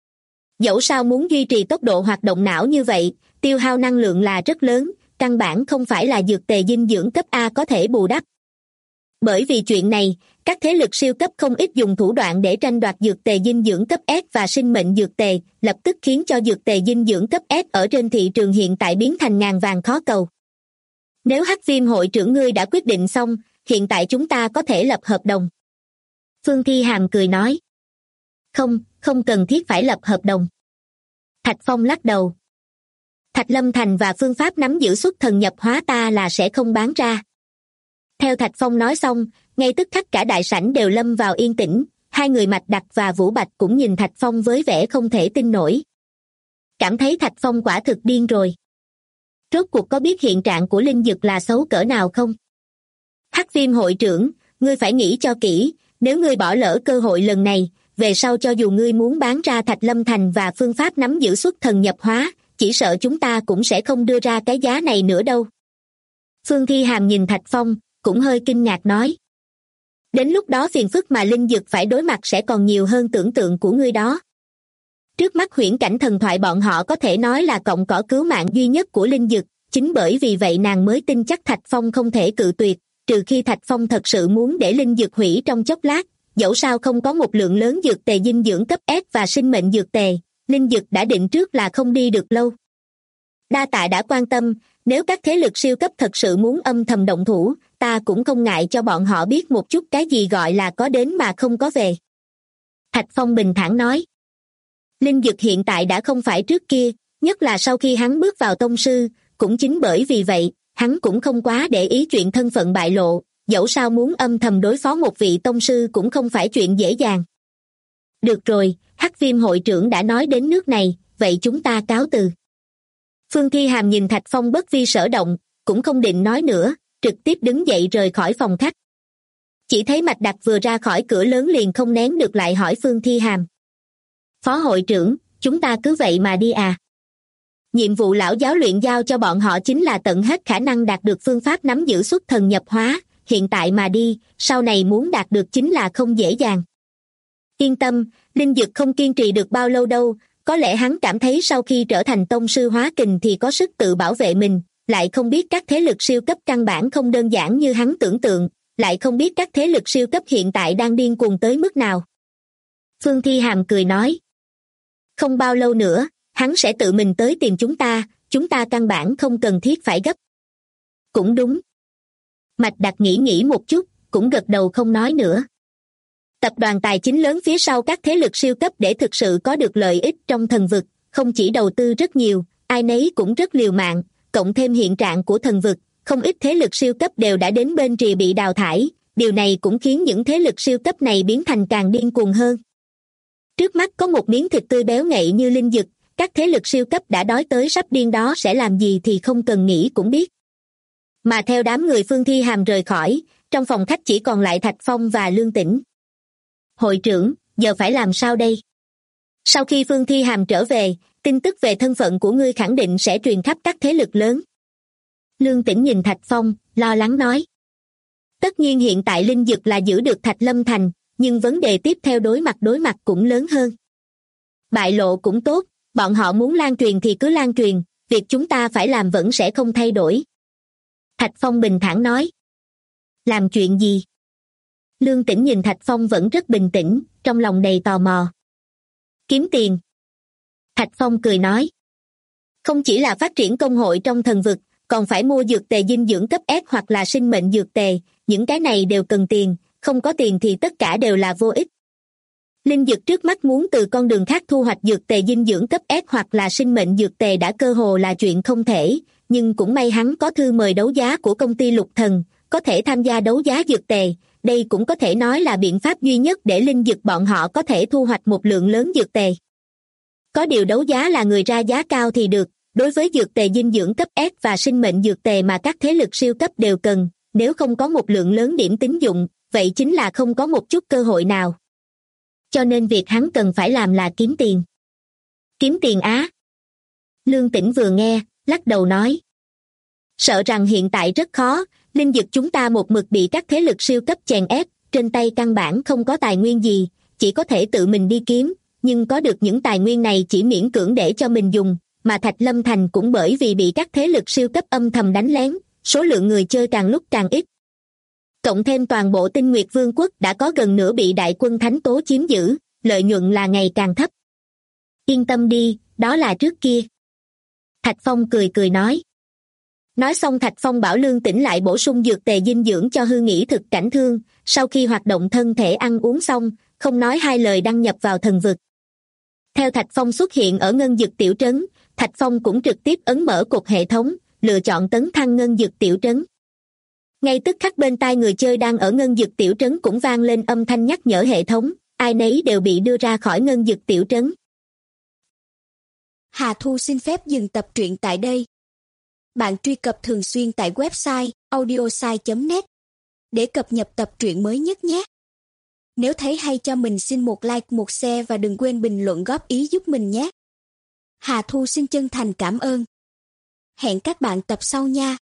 Dẫu sao muốn duy trì tốc độ hoạt động não như vậy, tiêu hao năng lượng là rất lớn, căn bản không phải là dược tề dinh dưỡng cấp A có thể bù đắp. Bởi vì chuyện này, các thế lực siêu cấp không ít dùng thủ đoạn để tranh đoạt dược tề dinh dưỡng cấp S và sinh mệnh dược tề, lập tức khiến cho dược tề dinh dưỡng cấp S ở trên thị trường hiện tại biến thành ngàn vàng khó cầu. Nếu Hắc Viêm hội trưởng ngươi đã quyết định xong, hiện tại chúng ta có thể lập hợp đồng. Phương Thi Hàm cười nói. Không cần thiết phải lập hợp đồng. Thạch Phong lắc đầu. Thạch Lâm Thành và phương pháp nắm giữ xuất thần nhập hóa ta là sẽ không bán ra. Theo Thạch Phong nói xong, ngay tức khắc cả đại sảnh đều lâm vào yên tĩnh, hai người Mạch Đặc và Vũ Bạch cũng nhìn Thạch Phong với vẻ không thể tin nổi. Cảm thấy Thạch Phong quả thực điên rồi. Rốt cuộc có biết hiện trạng của linh dực là xấu cỡ nào không? Hắc Viêm hội trưởng, ngươi phải nghĩ cho kỹ, nếu ngươi bỏ lỡ cơ hội lần này, về sau cho dù ngươi muốn bán ra Thạch Lâm Thành và phương pháp nắm giữ xuất thần nhập hóa, chỉ sợ chúng ta cũng sẽ không đưa ra cái giá này nữa đâu. Phương Thi Hàm nhìn Thạch Phong, cũng hơi kinh ngạc nói. Đến lúc đó phiền phức mà linh dực phải đối mặt sẽ còn nhiều hơn tưởng tượng của ngươi đó. Trước mắt huyễn cảnh thần thoại bọn họ có thể nói là cọng cỏ cứu mạng duy nhất của linh dực, chính bởi vì vậy nàng mới tin chắc Thạch Phong không thể cự tuyệt, trừ khi Thạch Phong thật sự muốn để linh dực hủy trong chốc lát, dẫu sao không có một lượng lớn dược tề dinh dưỡng cấp S và sinh mệnh dược tề, linh dực đã định trước là không đi được lâu. Đa tạ đã quan tâm, nếu các thế lực siêu cấp thật sự muốn âm thầm động thủ, ta cũng không ngại cho bọn họ biết một chút cái gì gọi là có đến mà không có về. Thạch Phong bình thản nói. Linh dực hiện tại đã không phải trước kia, nhất là sau khi hắn bước vào tông sư, cũng chính bởi vì vậy, hắn cũng không quá để ý chuyện thân phận bại lộ, dẫu sao muốn âm thầm đối phó một vị tông sư cũng không phải chuyện dễ dàng. Được rồi, Hắc Viêm hội trưởng đã nói đến nước này, vậy chúng ta cáo từ. Phương Thi Hàm nhìn Thạch Phong bất vi sở động, cũng không định nói nữa, trực tiếp đứng dậy rời khỏi phòng khách. Chỉ thấy Mạch Đặc vừa ra khỏi cửa lớn liền không nén được lại hỏi Phương Thi Hàm. Phó hội trưởng, chúng ta cứ vậy mà đi à? Nhiệm vụ lão giáo luyện giao cho bọn họ chính là tận hết khả năng đạt được phương pháp nắm giữ xuất thần nhập hóa, hiện tại mà đi, sau này muốn đạt được chính là không dễ dàng. Yên tâm, linh dực không kiên trì được bao lâu đâu, có lẽ hắn cảm thấy sau khi trở thành tông sư hóa kình thì có sức tự bảo vệ mình, lại không biết các thế lực siêu cấp căn bản không đơn giản như hắn tưởng tượng, lại không biết các thế lực siêu cấp hiện tại đang điên cuồng tới mức nào. Phương Thi Hàm cười nói. Không bao lâu nữa, hắn sẽ tự mình tới tìm chúng ta căn bản không cần thiết phải gấp. Cũng đúng. Mạch Đặc nghĩ một chút, cũng gật đầu không nói nữa. Tập đoàn tài chính lớn phía sau các thế lực siêu cấp để thực sự có được lợi ích trong thần vực, không chỉ đầu tư rất nhiều, ai nấy cũng rất liều mạng, cộng thêm hiện trạng của thần vực, không ít thế lực siêu cấp đều đã đến bên rìa bị đào thải, điều này cũng khiến những thế lực siêu cấp này biến thành càng điên cuồng hơn. Trước mắt có một miếng thịt tươi béo ngậy như linh dực, các thế lực siêu cấp đã đói tới sắp điên đó sẽ làm gì thì không cần nghĩ cũng biết. Mà theo đám người Phương Thi Hàm rời khỏi, trong phòng khách chỉ còn lại Thạch Phong và Lương Tĩnh. Hội trưởng, giờ phải làm sao đây? Sau khi Phương Thi Hàm trở về, tin tức về thân phận của ngươi khẳng định sẽ truyền khắp các thế lực lớn. Lương Tĩnh nhìn Thạch Phong, lo lắng nói. Tất nhiên hiện tại linh dực là giữ được Thạch Lâm Thành, nhưng vấn đề tiếp theo đối mặt cũng lớn hơn. Bại lộ cũng tốt, bọn họ muốn lan truyền thì cứ lan truyền, việc chúng ta phải làm vẫn sẽ không thay đổi. Thạch Phong bình thản nói. Làm chuyện gì? Lương Tĩnh nhìn Thạch Phong vẫn rất bình tĩnh, trong lòng đầy tò mò. Kiếm tiền. Thạch Phong cười nói. Không chỉ là phát triển công hội trong thần vực, còn phải mua dược tề dinh dưỡng cấp S hoặc là sinh mệnh dược tề, những cái này đều cần tiền, không có tiền thì tất cả đều là vô ích. Linh Dực trước mắt muốn từ con đường khác thu hoạch dược tề dinh dưỡng cấp S hoặc là sinh mệnh dược tề đã cơ hồ là chuyện không thể, nhưng cũng may hắn có thư mời đấu giá của công ty Lục Thần, có thể tham gia đấu giá dược tề, đây cũng có thể nói là biện pháp duy nhất để Linh Dực bọn họ có thể thu hoạch một lượng lớn dược tề. Có điều đấu giá là người ra giá cao thì được, đối với dược tề dinh dưỡng cấp S và sinh mệnh dược tề mà các thế lực siêu cấp đều cần, nếu không có một lượng lớn điểm tín dụng, vậy chính là không có một chút cơ hội nào. Cho nên việc hắn cần phải làm là kiếm tiền. Kiếm tiền á? Lương Tĩnh vừa nghe, lắc đầu nói. Sợ rằng hiện tại rất khó, Linh Dực chúng ta một mực bị các thế lực siêu cấp chèn ép, trên tay căn bản không có tài nguyên gì, chỉ có thể tự mình đi kiếm, nhưng có được những tài nguyên này chỉ miễn cưỡng để cho mình dùng, mà Thạch Lâm Thành cũng bởi vì bị các thế lực siêu cấp âm thầm đánh lén, số lượng người chơi càng lúc càng ít. Cộng thêm toàn bộ Tinh Nguyệt Vương quốc đã có gần nửa bị đại quân Thánh Tố chiếm giữ, lợi nhuận là ngày càng thấp. Yên tâm đi, đó là trước kia. Thạch Phong cười nói. Nói xong Thạch Phong bảo Lương Tĩnh lại bổ sung dược tề dinh dưỡng cho Hư Nghĩ Thực Cảnh Thương, sau khi hoạt động thân thể ăn uống xong, không nói hai lời đăng nhập vào thần vực. Theo Thạch Phong xuất hiện ở Ngân Dực tiểu trấn, Thạch Phong cũng trực tiếp ấn mở cột hệ thống, lựa chọn tấn thăng Ngân Dực tiểu trấn. Ngay tức khắc bên tai người chơi đang ở Ngân Dực tiểu trấn cũng vang lên âm thanh nhắc nhở hệ thống, ai nấy đều bị đưa ra khỏi Ngân Dực tiểu trấn. Hà Thu xin phép dừng tập truyện tại đây. Bạn truy cập thường xuyên tại website audiosai.net để cập nhật tập truyện mới nhất nhé. Nếu thấy hay cho mình xin một like, một share và đừng quên bình luận góp ý giúp mình nhé. Hà Thu xin chân thành cảm ơn. Hẹn các bạn tập sau nha.